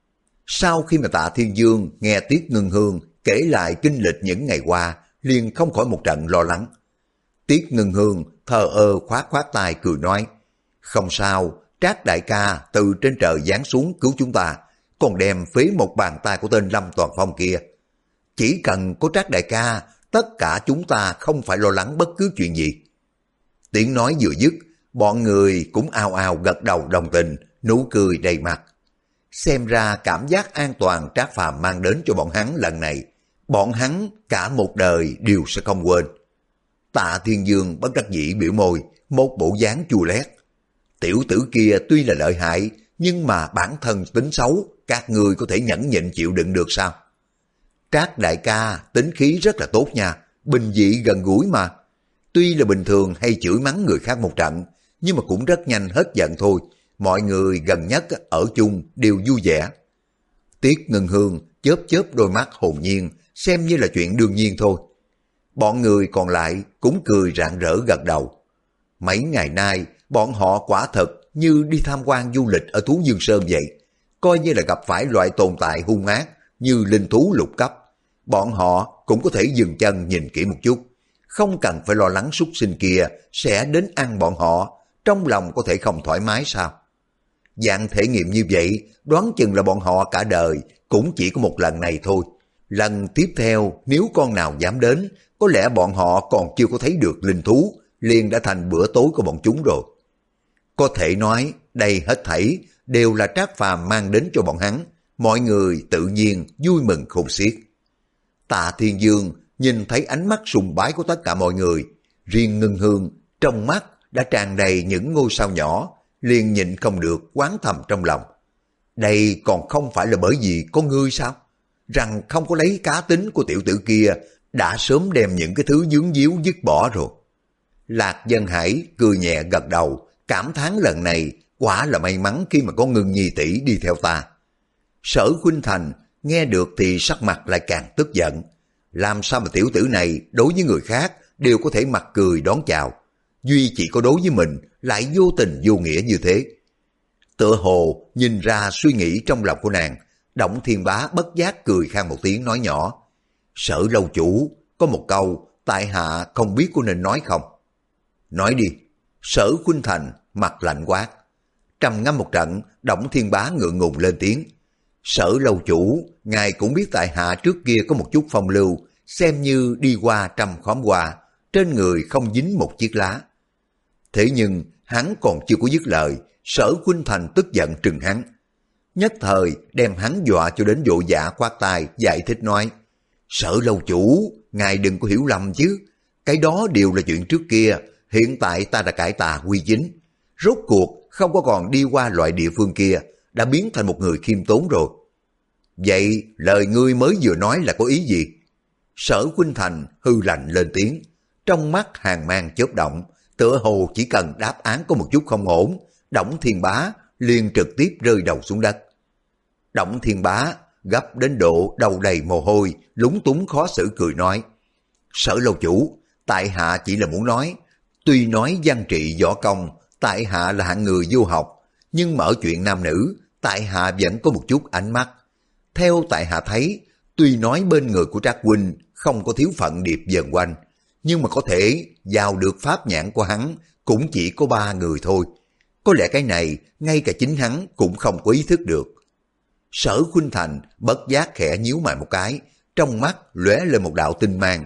[SPEAKER 1] Sau khi mà Tạ Thiên Dương nghe Tiết Ngưng Hương kể lại kinh lịch những ngày qua, liền không khỏi một trận lo lắng. Tiết Ngưng Hương thờ ơ khoát khoát tay cười nói, không sao, Trác đại ca từ trên trời giáng xuống cứu chúng ta, còn đem phế một bàn tay của tên Lâm Toàn Phong kia. Chỉ cần có Trác đại ca, tất cả chúng ta không phải lo lắng bất cứ chuyện gì. Tiếng nói vừa dứt, bọn người cũng ào ào gật đầu đồng tình, nụ cười đầy mặt. Xem ra cảm giác an toàn Trác Phàm mang đến cho bọn hắn lần này, bọn hắn cả một đời đều sẽ không quên. Tạ Thiên Dương bất đắc dĩ biểu môi, một bộ dáng chua lét. Tiểu tử kia tuy là lợi hại, nhưng mà bản thân tính xấu, các người có thể nhẫn nhịn chịu đựng được sao? Trác đại ca tính khí rất là tốt nha, bình dị gần gũi mà. Tuy là bình thường hay chửi mắng người khác một trận, nhưng mà cũng rất nhanh hết giận thôi. Mọi người gần nhất ở chung đều vui vẻ. Tiết Ngưng Hương chớp chớp đôi mắt hồn nhiên, xem như là chuyện đương nhiên thôi. Bọn người còn lại cũng cười rạng rỡ gật đầu. Mấy ngày nay, bọn họ quả thật như đi tham quan du lịch ở Thú Dương Sơn vậy. Coi như là gặp phải loại tồn tại hung ác như linh thú lục cấp. Bọn họ cũng có thể dừng chân nhìn kỹ một chút. Không cần phải lo lắng súc sinh kia sẽ đến ăn bọn họ, trong lòng có thể không thoải mái sao? Dạng thể nghiệm như vậy, đoán chừng là bọn họ cả đời cũng chỉ có một lần này thôi. Lần tiếp theo, nếu con nào dám đến, có lẽ bọn họ còn chưa có thấy được linh thú, liền đã thành bữa tối của bọn chúng rồi. Có thể nói đây hết thảy đều là Trác Phàm mang đến cho bọn hắn, mọi người tự nhiên vui mừng khôn xiết. Tạ Thiên Dương nhìn thấy ánh mắt sùng bái của tất cả mọi người, riêng Ngân Hương trong mắt đã tràn đầy những ngôi sao nhỏ, liền nhịn không được oán thầm trong lòng. Đây còn không phải là bởi vì có ngươi sao? Rằng không có lấy cá tính của tiểu tử kia, đã sớm đem những cái thứ dướng díu dứt bỏ rồi. Lạc Dân Hải cười nhẹ gật đầu, cảm thán lần này quả là may mắn khi mà có Ngân Nhi tỷ đi theo ta. Sở Khuynh Thành nghe được thì sắc mặt lại càng tức giận. Làm sao mà tiểu tử này đối với người khác đều có thể mặt cười đón chào, duy chỉ có đối với mình lại vô tình vô nghĩa như thế. Tựa hồ nhìn ra suy nghĩ trong lòng của nàng, Đổng Thiên Bá bất giác cười khan một tiếng nói nhỏ: Sở lâu chủ, có một câu tại hạ không biết có nên nói không? Nói đi. Sở Khuynh Thành mặt lạnh quát. Trầm ngâm một trận, Đổng Thiên Bá ngượng ngùng lên tiếng: Sở lâu chủ, ngài cũng biết tại hạ trước kia có một chút phong lưu, xem như đi qua trăm khóm hoa, trên người không dính một chiếc lá. Thế nhưng hắn còn chưa có dứt lời, Sở Khuynh Thành tức giận trừng hắn, nhất thời đem hắn dọa cho đến vội vã quát tai giải thích nói: Sở lâu chủ, ngài đừng có hiểu lầm chứ, cái đó đều là chuyện trước kia, hiện tại ta đã cải tà quy chính, rốt cuộc không có còn đi qua loại địa phương kia, đã biến thành một người khiêm tốn rồi. Vậy lời ngươi mới vừa nói là có ý gì? Sở Khuynh Thành hư lạnh lên tiếng, trong mắt hàn mang chớp động, tựa hồ chỉ cần đáp án có một chút không ổn, Đổng Thiên Bá liền trực tiếp rơi đầu xuống đất. Đổng Thiên Bá gấp đến độ đầu đầy mồ hôi, lúng túng khó xử cười nói: Sở lâu chủ, tại hạ chỉ là muốn nói, tuy nói văn trị võ công, tại hạ là hạng người vô học, nhưng mở chuyện nam nữ, tại hạ vẫn có một chút ánh mắt. Theo tại hạ thấy, tuy nói bên người của Trác huynh không có thiếu phận điệp vần quanh, nhưng mà có thể vào được pháp nhãn của hắn cũng chỉ có ba người thôi. Có lẽ cái này ngay cả chính hắn cũng không có ý thức được. Sở Khuynh Thành bất giác khẽ nhíu mày một cái, trong mắt lóe lên một đạo tinh mang.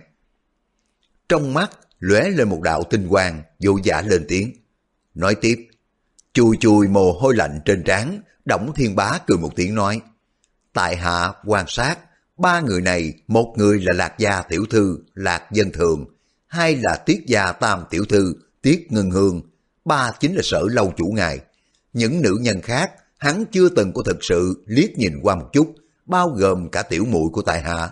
[SPEAKER 1] Trong mắt lóe lên một đạo tinh quang, vội vã lên tiếng. Nói tiếp, chùi chùi mồ hôi lạnh trên trán, Đổng Thiên Bá cười một tiếng nói: Tại hạ quan sát, ba người này, một người là Lạc gia tiểu thư Lạc Dân Thường, hai là Tiết gia tam tiểu thư Tiết Ngân Hương, ba chính là Sở lâu chủ ngài. Những nữ nhân khác hắn chưa từng có thực sự liếc nhìn qua một chút, bao gồm cả tiểu muội của tại hạ.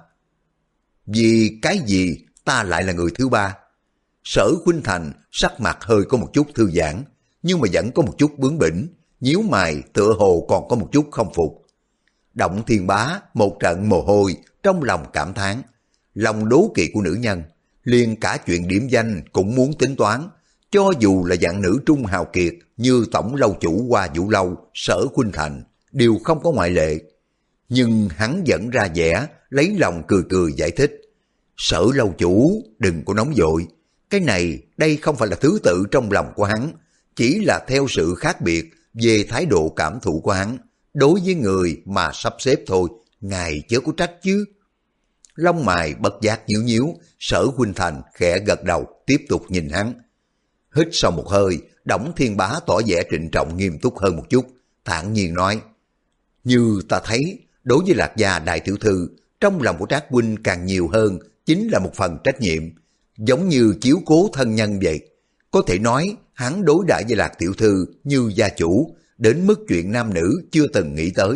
[SPEAKER 1] Vì cái gì ta lại là người thứ ba? Sở Khuynh Thành sắc mặt hơi có một chút thư giãn, nhưng mà vẫn có một chút bướng bỉnh, nhíu mày tựa hồ còn có một chút không phục. Đổng Thiên Bá một trận mồ hôi, trong lòng cảm thán, lòng đố kỵ của nữ nhân, liền cả chuyện điểm danh cũng muốn tính toán, cho dù là dạng nữ trung hào kiệt như tổng lâu chủ Hoa Vũ Lâu, Sở Khuynh Thành, đều không có ngoại lệ. Nhưng hắn vẫn ra vẻ, lấy lòng cười cười giải thích: Sở lâu chủ đừng có nóng vội, cái này đây không phải là thứ tự trong lòng của hắn, chỉ là theo sự khác biệt về thái độ cảm thụ của hắn đối với người mà sắp xếp thôi, ngài chớ có trách chứ. Lông mày bất giác nhíu nhíu, Sở Khuynh Thành khẽ gật đầu tiếp tục nhìn hắn. Hít sau một hơi, Đổng Thiên Bá tỏ vẻ trịnh trọng nghiêm túc hơn một chút, thản nhiên nói: Như ta thấy, đối với Lạc gia đại tiểu thư, trong lòng của Trác huynh càng nhiều hơn chính là một phần trách nhiệm, giống như chiếu cố thân nhân vậy. Có thể nói hắn đối đãi với Lạc tiểu thư như gia chủ, đến mức chuyện nam nữ chưa từng nghĩ tới.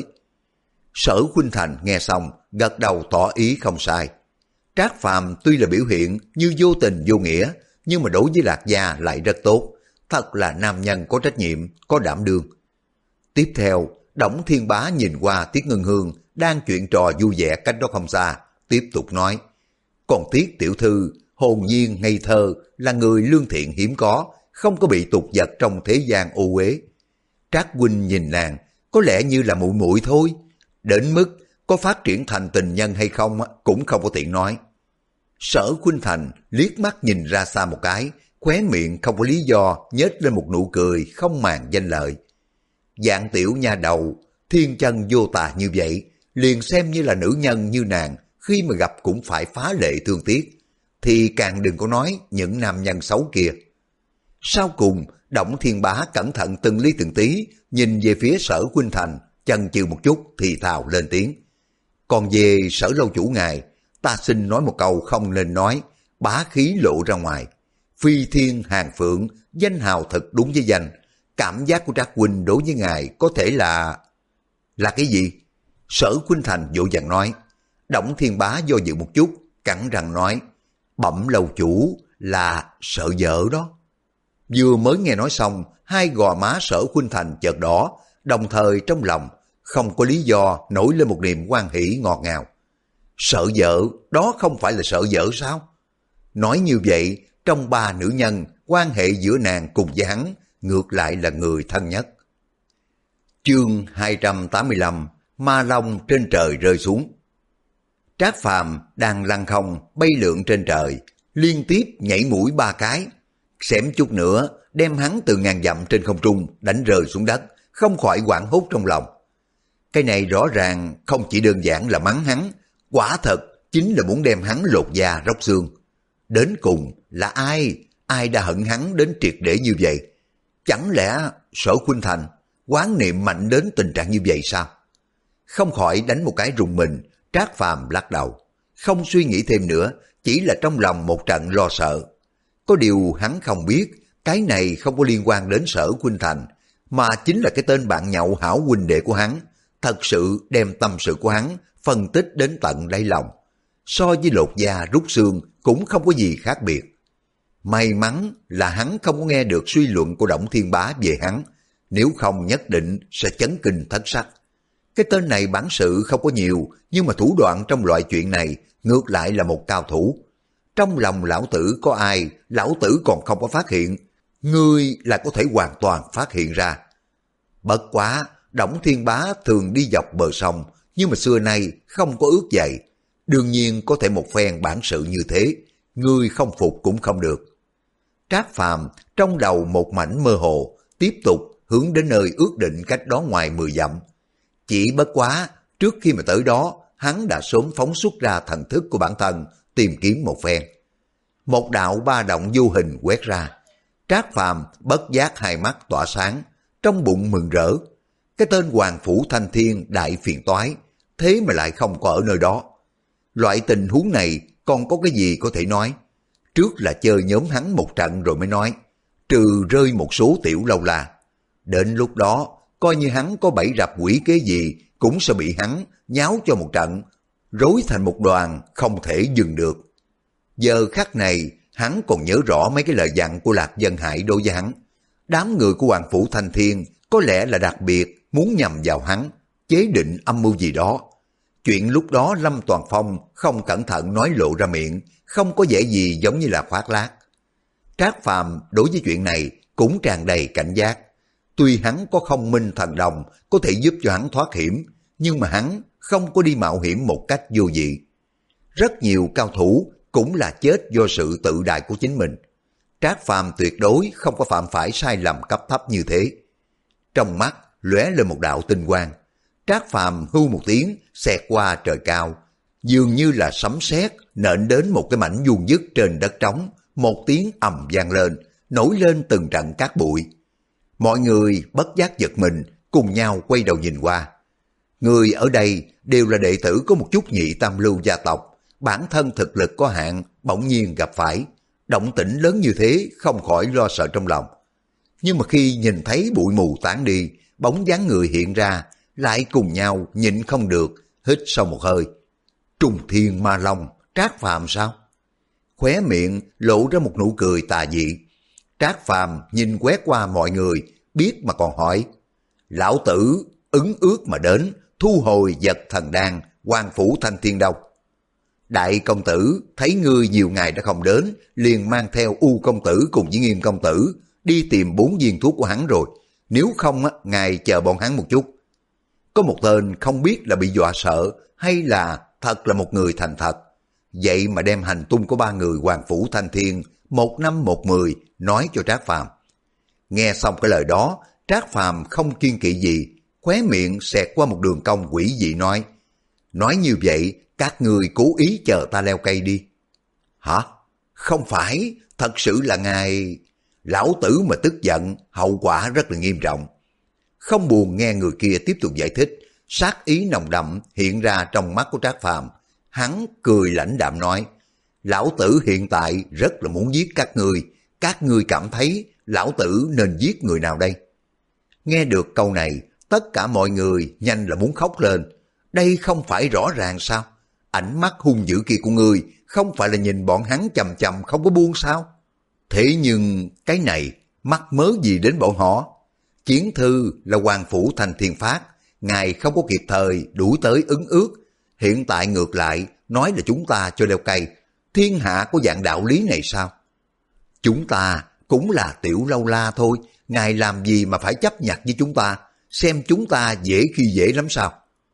[SPEAKER 1] Sở Khuynh Thành nghe xong, gật đầu tỏ ý không sai. Trác Phàm tuy là biểu hiện như vô tình vô nghĩa, nhưng mà đối với Lạc gia lại rất tốt, thật là nam nhân có trách nhiệm, có đảm đương. Tiếp theo, Đổng Thiên Bá nhìn qua Tiết Ngân Hương đang chuyện trò vui vẻ cách đó không xa, tiếp tục nói: Còn Tiết tiểu thư hồn nhiên ngây thơ, là người lương thiện hiếm có, không có bị tục vật trong thế gian ô uế. Trác huynh nhìn nàng có lẽ như là muội muội thôi, đến mức có phát triển thành tình nhân hay không cũng không có tiện nói. Sở Khuynh Thành liếc mắt nhìn ra xa một cái, khóe miệng không có lý do nhếch lên một nụ cười không màng danh lợi. Dạng tiểu nha đầu, thiên chân vô tà như vậy, liền xem như là nữ nhân như nàng, khi mà gặp cũng phải phá lệ thương tiếc, thì càng đừng có nói những nam nhân xấu kia. Sau cùng, Đổng Thiên Bá cẩn thận từng ly từng tí, nhìn về phía Sở Khuynh Thành, chần chừ một chút thì thào lên tiếng. Còn về Sở lâu chủ ngài, ta xin nói một câu không nên nói, bá khí lộ ra ngoài. Phi thiên hàng phượng, danh hào thật đúng với danh. Cảm giác của Trác huynh đối với ngài có thể là... Là cái gì? Sở Khuynh Thành vội vàng nói. Đổng Thiên Bá do dự một chút, cắn răng nói. Bẩm lâu chủ là sợ vợ đó. Vừa mới nghe nói xong, hai gò má Sở Khuynh Thành chợt đỏ, đồng thời trong lòng không có lý do nổi lên một niềm hoan hỷ ngọt ngào. Sợ vợ, đó không phải là sợ vợ sao? Nói như vậy, trong ba nữ nhân, quan hệ giữa nàng cùng với hắn ngược lại là người thân nhất. Chương hai trăm tám mươi lăm, Ma Long trên trời rơi xuống. Trác Phàm đang lăn không bay lượn trên trời, liên tiếp nhảy mũi ba cái, xém chút nữa đem hắn từ ngàn dặm trên không trung đánh rơi xuống đất, không khỏi hoảng hốt trong lòng. Cái này rõ ràng không chỉ đơn giản là mắng hắn, quả thật chính là muốn đem hắn lột da róc xương. Đến cùng là ai, ai đã hận hắn đến triệt để như vậy? Chẳng lẽ Sở Khuynh Thành quán niệm mạnh đến tình trạng như vậy sao? Không khỏi đánh một cái rùng mình, Trác Phàm lắc đầu, không suy nghĩ thêm nữa, chỉ là trong lòng một trận lo sợ. Có điều hắn không biết, cái này không có liên quan đến Sở Khuynh Thành, mà chính là cái tên bạn nhậu hảo huynh đệ của hắn, thật sự đem tâm sự của hắn phân tích đến tận đáy lòng. So với lột da rút xương cũng không có gì khác biệt. May mắn là hắn không có nghe được suy luận của Đổng Thiên Bá về hắn, nếu không nhất định sẽ chấn kinh thất sắc. Cái tên này bản sự không có nhiều, nhưng mà thủ đoạn trong loại chuyện này ngược lại là một cao thủ. Trong lòng lão tử có ai, lão tử còn không có phát hiện, ngươi là có thể hoàn toàn phát hiện ra. Bất quá, Đổng Thiên Bá thường đi dọc bờ sông, nhưng mà xưa nay không có ước dậy. Đương nhiên có thể một phen bản sự như thế, ngươi không phục cũng không được. Trác Phàm trong đầu một mảnh mơ hồ, tiếp tục hướng đến nơi ước định cách đó ngoài mười dặm. Chỉ bất quá, trước khi mà tới đó, hắn đã sớm phóng xuất ra thần thức của bản thân, tìm kiếm một phen. Một đạo ba động vô hình quét ra. Trác Phàm bất giác hai mắt tỏa sáng, trong bụng mừng rỡ. Cái tên Hoàng Phủ Thanh Thiên đại phiền toái, thế mà lại không có ở nơi đó. Loại tình huống này còn có cái gì có thể nói? Trước là chơi nhóm hắn một trận rồi mới nói, trừ rơi một số tiểu lâu la. Đến lúc đó, coi như hắn có bẫy rập quỷ kế gì, cũng sẽ bị hắn nháo cho một trận, rối thành một đoàn, không thể dừng được. Giờ khắc này, hắn còn nhớ rõ mấy cái lời dặn của Lạc Dân Hải đối với hắn. Đám người của Hoàng Phủ Thanh Thiên có lẽ là đặc biệt muốn nhằm vào hắn, chế định âm mưu gì đó. Chuyện lúc đó Lâm Toàn Phong không cẩn thận nói lộ ra miệng, không có vẻ gì giống như là khoác lác. Trác Phàm đối với chuyện này cũng tràn đầy cảnh giác. Tuy hắn có không minh thần đồng có thể giúp cho hắn thoát hiểm, nhưng mà hắn không có đi mạo hiểm một cách vô vị. Rất nhiều cao thủ cũng là chết do sự tự đại của chính mình. Trác Phàm tuyệt đối không có phạm phải sai lầm cấp thấp như thế. Trong mắt lóe lên một đạo tinh quang, Trác Phàm hưu một tiếng xẹt qua trời cao, dường như là sấm sét nện đến một cái mảnh vuông vức trên đất trống, một tiếng ầm vang lên, nổi lên từng trận cát bụi. Mọi người bất giác giật mình, cùng nhau quay đầu nhìn qua. Người ở đây đều là đệ tử có một chút nhị tam lưu gia tộc, bản thân thực lực có hạn, bỗng nhiên gặp phải động tĩnh lớn như thế, không khỏi lo sợ trong lòng. Nhưng mà khi nhìn thấy bụi mù tán đi, bóng dáng người hiện ra, lại cùng nhau nhịn không được, hít sâu một hơi. Trùng Thiên Ma Long, Trác Phàm sao? Khóe miệng lộ ra một nụ cười tà dị. Trác Phàm nhìn quét qua mọi người, biết mà còn hỏi. Lão tử ứng ước mà đến, thu hồi vật thần đan, Hoàng Phủ Thanh Thiên đâu? Đại công tử thấy ngươi nhiều ngày đã không đến, liền mang theo U công tử cùng với Nghiêm công tử đi tìm bốn viên thuốc của hắn rồi. Nếu không á, ngài chờ bọn hắn một chút. Có một tên không biết là bị dọa sợ hay là thật là một người thành thật. Vậy mà đem hành tung của ba người Hoàng Phủ Thanh Thiên một năm một mười nói cho Trác Phàm. Nghe xong cái lời đó, Trác Phàm không kiên kỵ gì, khóe miệng xẹt qua một đường cong quỷ dị nói. Nói như vậy, các người cố ý chờ ta leo cây đi. Hả? Không phải, thật sự là ngài... Lão tử mà tức giận, hậu quả rất là nghiêm trọng. Không buồn nghe người kia tiếp tục giải thích, sát ý nồng đậm hiện ra trong mắt của Trác Phàm. Hắn cười lãnh đạm nói, lão tử hiện tại rất là muốn giết các ngươi, các ngươi cảm thấy lão tử nên giết người nào đây? Nghe được câu này, tất cả mọi người nhanh là muốn khóc lên. Đây không phải rõ ràng sao? Ánh mắt hung dữ kia của ngươi không phải là nhìn bọn hắn chầm chầm không có buông sao? Thế nhưng cái này mắc mớ gì đến bọn họ? Chiến thư là hoàng phủ thành thiên phát, ngài không có kịp thời đuổi tới ứng ước. Hiện tại ngược lại nói là chúng ta cho leo cây, thiên hạ có dạng đạo lý này sao? Chúng ta cũng là tiểu lâu la thôi, ngài làm gì mà phải chấp nhặt với chúng ta, xem chúng ta dễ khi dễ lắm sao?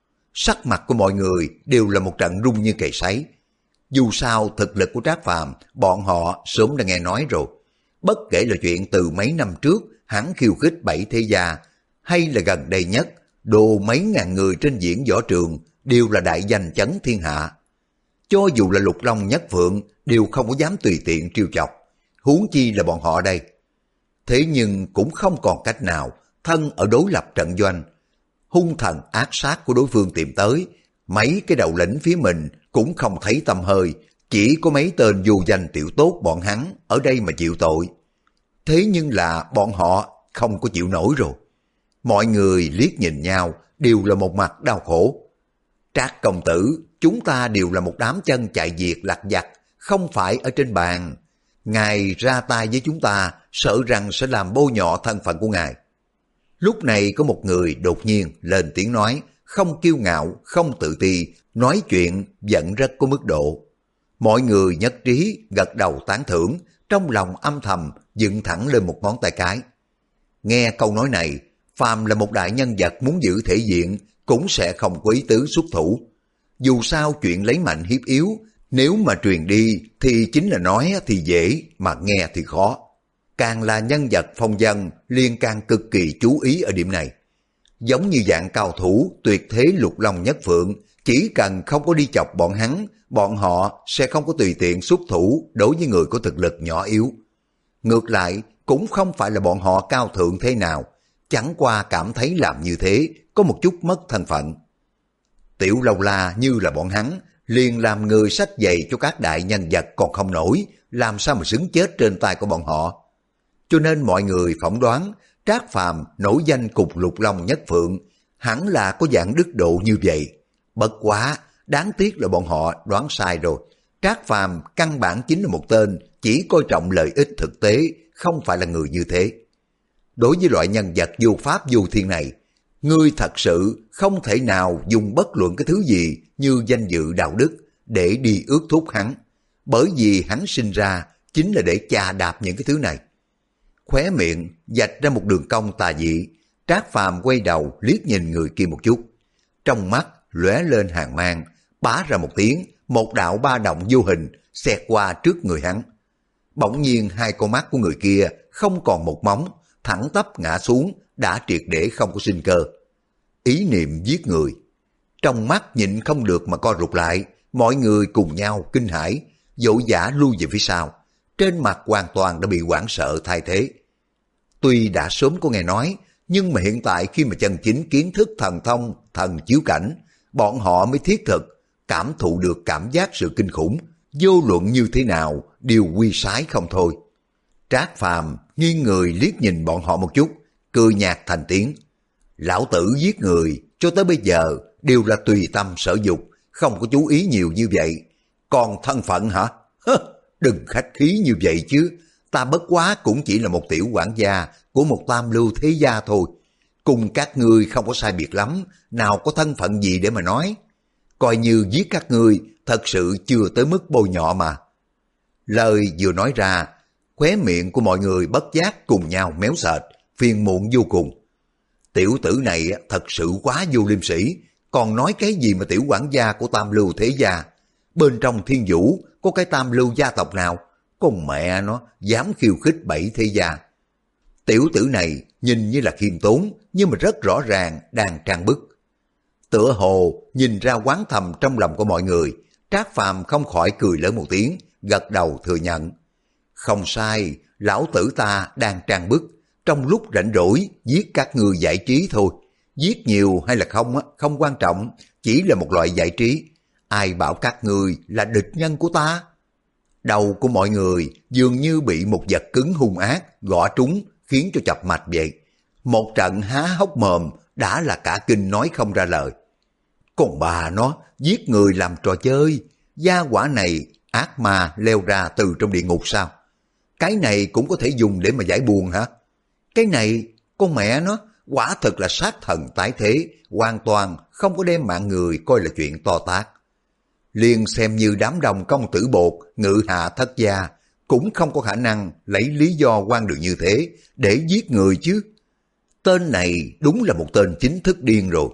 [SPEAKER 1] Sắc mặt của mọi người đều là một trận rung như cầy sấy. Dù sao thực lực của Trác Phàm bọn họ sớm đã nghe nói rồi. Bất kể là chuyện từ mấy năm trước hắn khiêu khích bảy thế gia, hay là gần đây nhất đồ mấy ngàn người trên diễn võ trường đều là đại danh chấn thiên hạ. Cho dù là Lục Long Nhất Phượng đều không có dám tùy tiện trêu chọc, huống chi là bọn họ đây. Thế nhưng cũng không còn cách nào, thân ở đối lập trận doanh, hung thần ác sát của đối phương tìm tới, mấy cái đầu lĩnh phía mình cũng không thấy tăm hơi, chỉ có mấy tên vô danh tiểu tốt bọn hắn ở đây mà chịu tội. Thế nhưng là bọn họ không có chịu nổi rồi. Mọi người liếc nhìn nhau đều là một mặt đau khổ. Trác công tử, chúng ta đều là một đám chân chạy việc lặt vặt, không phải ở trên bàn. Ngài ra tay với chúng ta, sợ rằng sẽ làm bôi nhọ thân phận của ngài. Lúc này có một người đột nhiên lên tiếng nói, không kiêu ngạo, không tự ti, nói chuyện vẫn rất có mức độ. Mọi người nhất trí gật đầu tán thưởng, trong lòng âm thầm dựng thẳng lên một ngón tay cái. Nghe câu nói này, phàm là một đại nhân vật muốn giữ thể diện cũng sẽ không có ý tứ xuất thủ. Dù sao chuyện lấy mạnh hiếp yếu, nếu mà truyền đi thì chính là nói thì dễ mà nghe thì khó. Càng là nhân vật phong dân liền càng cực kỳ chú ý ở điểm này. Giống như dạng cao thủ tuyệt thế Lục Long Nhất Phượng, chỉ cần không có đi chọc bọn hắn, bọn họ sẽ không có tùy tiện xuất thủ đối với người có thực lực nhỏ yếu. Ngược lại, cũng không phải là bọn họ cao thượng thế nào, chẳng qua cảm thấy làm như thế có một chút mất thân phận. Tiểu lâu la như là bọn hắn, liền làm người sách giày cho các đại nhân vật còn không nổi, làm sao mà xứng chết trên tay của bọn họ. Cho nên mọi người phỏng đoán, Trác Phàm nổi danh cục Lục Long Nhất Phượng, hẳn là có dạng đức độ như vậy. Bất quá, đáng tiếc là bọn họ đoán sai rồi. Trác Phàm căn bản chính là một tên chỉ coi trọng lợi ích thực tế, không phải là người như thế. Đối với loại nhân vật vô pháp vô thiên này, ngươi thật sự không thể nào dùng bất luận cái thứ gì như danh dự đạo đức để đi ước thúc hắn, bởi vì hắn sinh ra chính là để chà đạp những cái thứ này. Khóe miệng vạch ra một đường cong tà dị, Trác Phàm quay đầu liếc nhìn người kia một chút, trong mắt lóe lên hàn mang, bá ra một tiếng, một đạo ba động vô hình xẹt qua trước người hắn. Bỗng nhiên hai con mắt của người kia không còn một móng, thẳng tắp ngã xuống, đã triệt để không có sinh cơ. Ý niệm giết người, trong mắt nhịn không được mà co rụt lại, mọi người cùng nhau kinh hãi, vội vã lui về phía sau, trên mặt hoàn toàn đã bị hoảng sợ thay thế. Tuy đã sớm có nghe nói, nhưng mà hiện tại khi mà chân chính kiến thức thần thông, thần chiếu cảnh, bọn họ mới thiết thực cảm thụ được cảm giác sự kinh khủng, vô luận như thế nào đều quy sái không thôi. Trác Phàm nghiêng người liếc nhìn bọn họ một chút, cười nhạt thành tiếng. Lão tử giết người cho tới bây giờ đều là tùy tâm sở dục, không có chú ý nhiều như vậy. Còn thân phận hả? Hơ, đừng khách khí như vậy chứ. Ta bất quá cũng chỉ là một tiểu quản gia của một tam lưu thế gia thôi. Cùng các ngươi không có sai biệt lắm, nào có thân phận gì để mà nói. Coi như giết các ngươi thật sự chưa tới mức bôi nhọ mà. Lời vừa nói ra, khóe miệng của mọi người bất giác cùng nhau méo sệt, phiền muộn vô cùng. Tiểu tử này thật sự quá vô liêm sỉ, còn nói cái gì mà tiểu quản gia của tam lưu thế gia. Bên trong thiên vũ có cái tam lưu gia tộc nào, con mẹ nó dám khiêu khích bảy thế gia. Tiểu tử này nhìn như là khiêm tốn, nhưng mà rất rõ ràng đang trang bức. Tựa hồ nhìn ra oán thầm trong lòng của mọi người, Trác Phàm không khỏi cười lớn một tiếng, gật đầu thừa nhận. Không sai, lão tử ta đang trang bức, trong lúc rảnh rỗi giết các ngươi giải trí thôi. Giết nhiều hay là không á, không quan trọng, chỉ là một loại giải trí. Ai bảo các ngươi là địch nhân của ta? Đầu của mọi người dường như bị một vật cứng hung ác gõ trúng, khiến cho chập mạch vậy. Một trận há hốc mồm đã là cả kinh nói không ra lời. Còn bà nó giết người làm trò chơi, gia quả này ác ma leo ra từ trong địa ngục sao? Cái này cũng có thể dùng để mà giải buồn hả? Cái này con mẹ nó quả thật là sát thần tái thế, hoàn toàn không có đem mạng người coi là chuyện to tát. Liền xem như đám đồng công tử bột, ngự hạ thất gia, cũng không có khả năng lấy lý do quan đường như thế để giết người chứ. Tên này đúng là một tên chính thức điên rồi.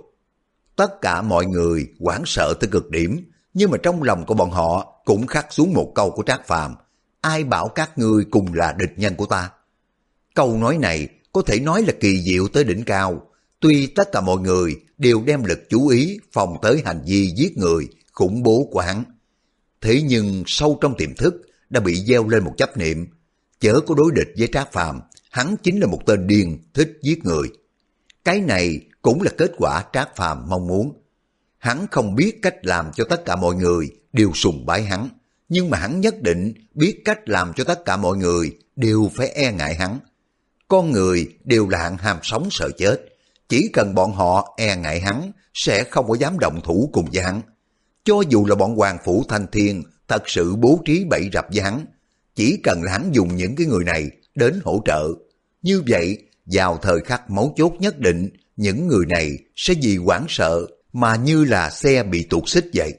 [SPEAKER 1] Tất cả mọi người hoảng sợ tới cực điểm, nhưng mà trong lòng của bọn họ cũng khắc xuống một câu của Trác Phàm: ai bảo các ngươi cùng là địch nhân của ta? Câu nói này có thể nói là kỳ diệu tới đỉnh cao. Tuy tất cả mọi người đều đem lực chú ý phòng tới hành vi giết người khủng bố của hắn, thế nhưng sâu trong tiềm thức đã bị gieo lên một chấp niệm, chớ có đối địch với Trác Phàm, hắn chính là một tên điên thích giết người. Cái này cũng là kết quả Trác Phàm mong muốn. Hắn không biết cách làm cho tất cả mọi người đều sùng bái hắn, nhưng mà hắn nhất định biết cách làm cho tất cả mọi người đều phải e ngại hắn. Con người đều là hạng ham sống sợ chết, chỉ cần bọn họ e ngại hắn sẽ không có dám động thủ cùng với hắn. Cho dù là bọn Hoàng Phủ Thanh Thiên thật sự bố trí bẫy rập với hắn, chỉ cần là hắn dùng những cái người này đến hỗ trợ, như vậy vào thời khắc mấu chốt nhất định, những người này sẽ vì hoảng sợ mà như là xe bị tuột xích vậy.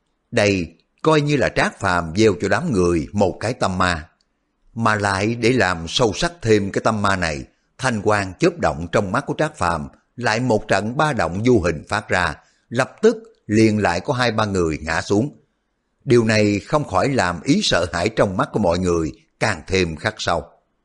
[SPEAKER 1] Đây coi như là Trác Phàm gieo cho đám người một cái tâm ma. Mà lại để làm sâu sắc thêm cái tâm ma này, thanh quang chớp động trong mắt của Trác Phàm lại một trận ba động vô hình phát ra, lập tức liền lại có hai ba người ngã xuống. Điều này không khỏi làm ý sợ hãi trong mắt của mọi người càng thêm khắc sâu.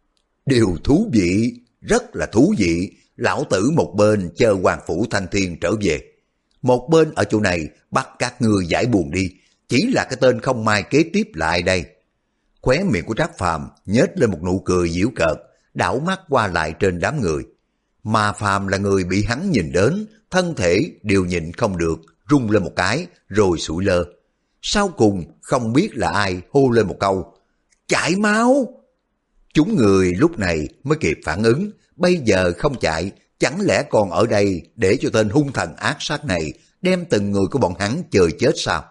[SPEAKER 1] Điều thú vị, rất là thú vị, lão tử một bên chờ Hoàng Phủ Thanh Thiên trở về, một bên ở chỗ này bắt các ngươi giải buồn đi, chỉ là cái tên không may kế tiếp lại đây. Khóe miệng của Trác Phàm nhếch lên một nụ cười giễu cợt, đảo mắt qua lại trên đám người. Mà Phàm là người bị hắn nhìn đến, thân thể đều nhịn không được, rung lên một cái rồi sụi lơ. Sau cùng không biết là ai hô lên một câu: chạy máu! Chúng người lúc này mới kịp phản ứng, bây giờ không chạy, chẳng lẽ còn ở đây để cho tên hung thần ác sát này đem từng người của bọn hắn chơi chết sao?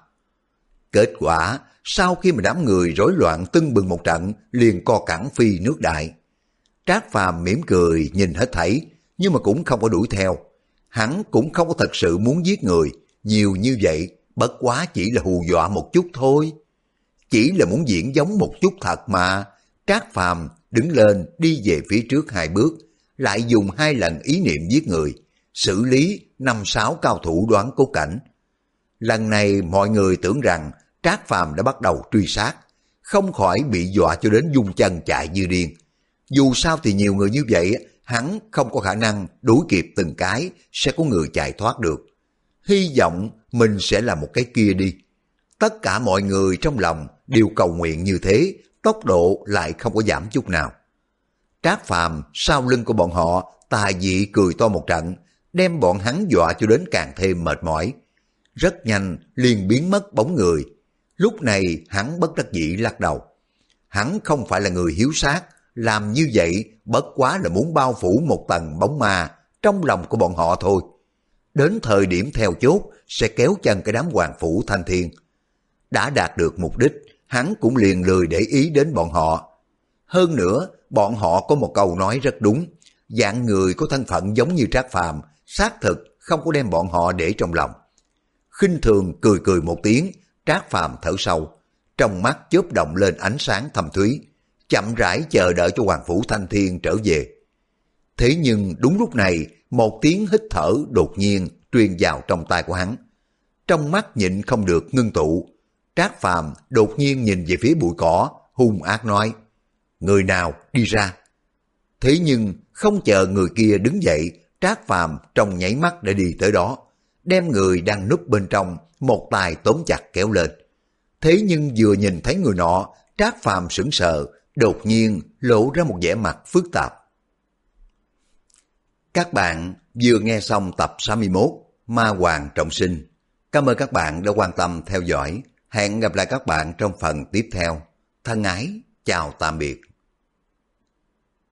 [SPEAKER 1] Kết quả, sau khi mà đám người rối loạn tưng bừng một trận, liền co cẳng phi nước đại. Trác Phàm mỉm cười nhìn hết thảy, nhưng mà cũng không có đuổi theo. Hắn cũng không có thật sự muốn giết người, nhiều như vậy, bất quá chỉ là hù dọa một chút thôi. Chỉ là muốn diễn giống một chút thật mà. Trác Phàm đứng lên đi về phía trước hai bước, lại dùng hai lần ý niệm giết người, xử lý năm sáu cao thủ đoán cốt cảnh. Lần này mọi người tưởng rằng Trác Phàm đã bắt đầu truy sát, không khỏi bị dọa cho đến dung chân chạy như điên. Dù sao thì nhiều người như vậy, hắn không có khả năng đuổi kịp từng cái, sẽ có người chạy thoát được. Hy vọng mình sẽ là một cái kia đi. Tất cả mọi người trong lòng đều cầu nguyện như thế, tốc độ lại không có giảm chút nào. Trác Phàm sau lưng của bọn họ tà dị cười to một trận, đem bọn hắn dọa cho đến càng thêm mệt mỏi. Rất nhanh liền biến mất bóng người. Lúc này hắn bất đắc dĩ lắc đầu. Hắn không phải là người hiếu sát, làm như vậy bất quá là muốn bao phủ một tầng bóng ma trong lòng của bọn họ thôi. Đến thời điểm theo chốt sẽ kéo chân cái đám Hoàng Phủ Thanh Thiên. Đã đạt được mục đích, hắn cũng liền lười để ý đến bọn họ. Hơn nữa, bọn họ có một câu nói rất đúng, dạng người có thân phận giống như Trác Phàm, xác thực không có đem bọn họ để trong lòng. Khinh thường cười cười một tiếng, Trác Phàm thở sâu, trong mắt chớp động lên ánh sáng thâm thúy, chậm rãi chờ đợi cho Hoàng Phủ Thanh Thiên trở về. Thế nhưng đúng lúc này, một tiếng hít thở đột nhiên truyền vào trong tai của hắn. Trong mắt nhịn không được ngưng tụ, Trác Phàm đột nhiên nhìn về phía bụi cỏ, hung ác nói: người nào đi ra? Thế nhưng không chờ người kia đứng dậy, Trác Phàm trong nháy mắt đã đi tới đó, đem người đang núp bên trong một tay tóm chặt kéo lên. Thế nhưng vừa nhìn thấy người nọ, Trác Phàm sững sờ, đột nhiên lộ ra một vẻ mặt phức tạp. Các bạn vừa nghe xong tập sáu mươi mốt Ma Hoàng Trọng Sinh. Cảm ơn các bạn đã quan tâm theo dõi. Hẹn gặp lại các bạn trong phần tiếp theo. Thân ái, chào tạm biệt.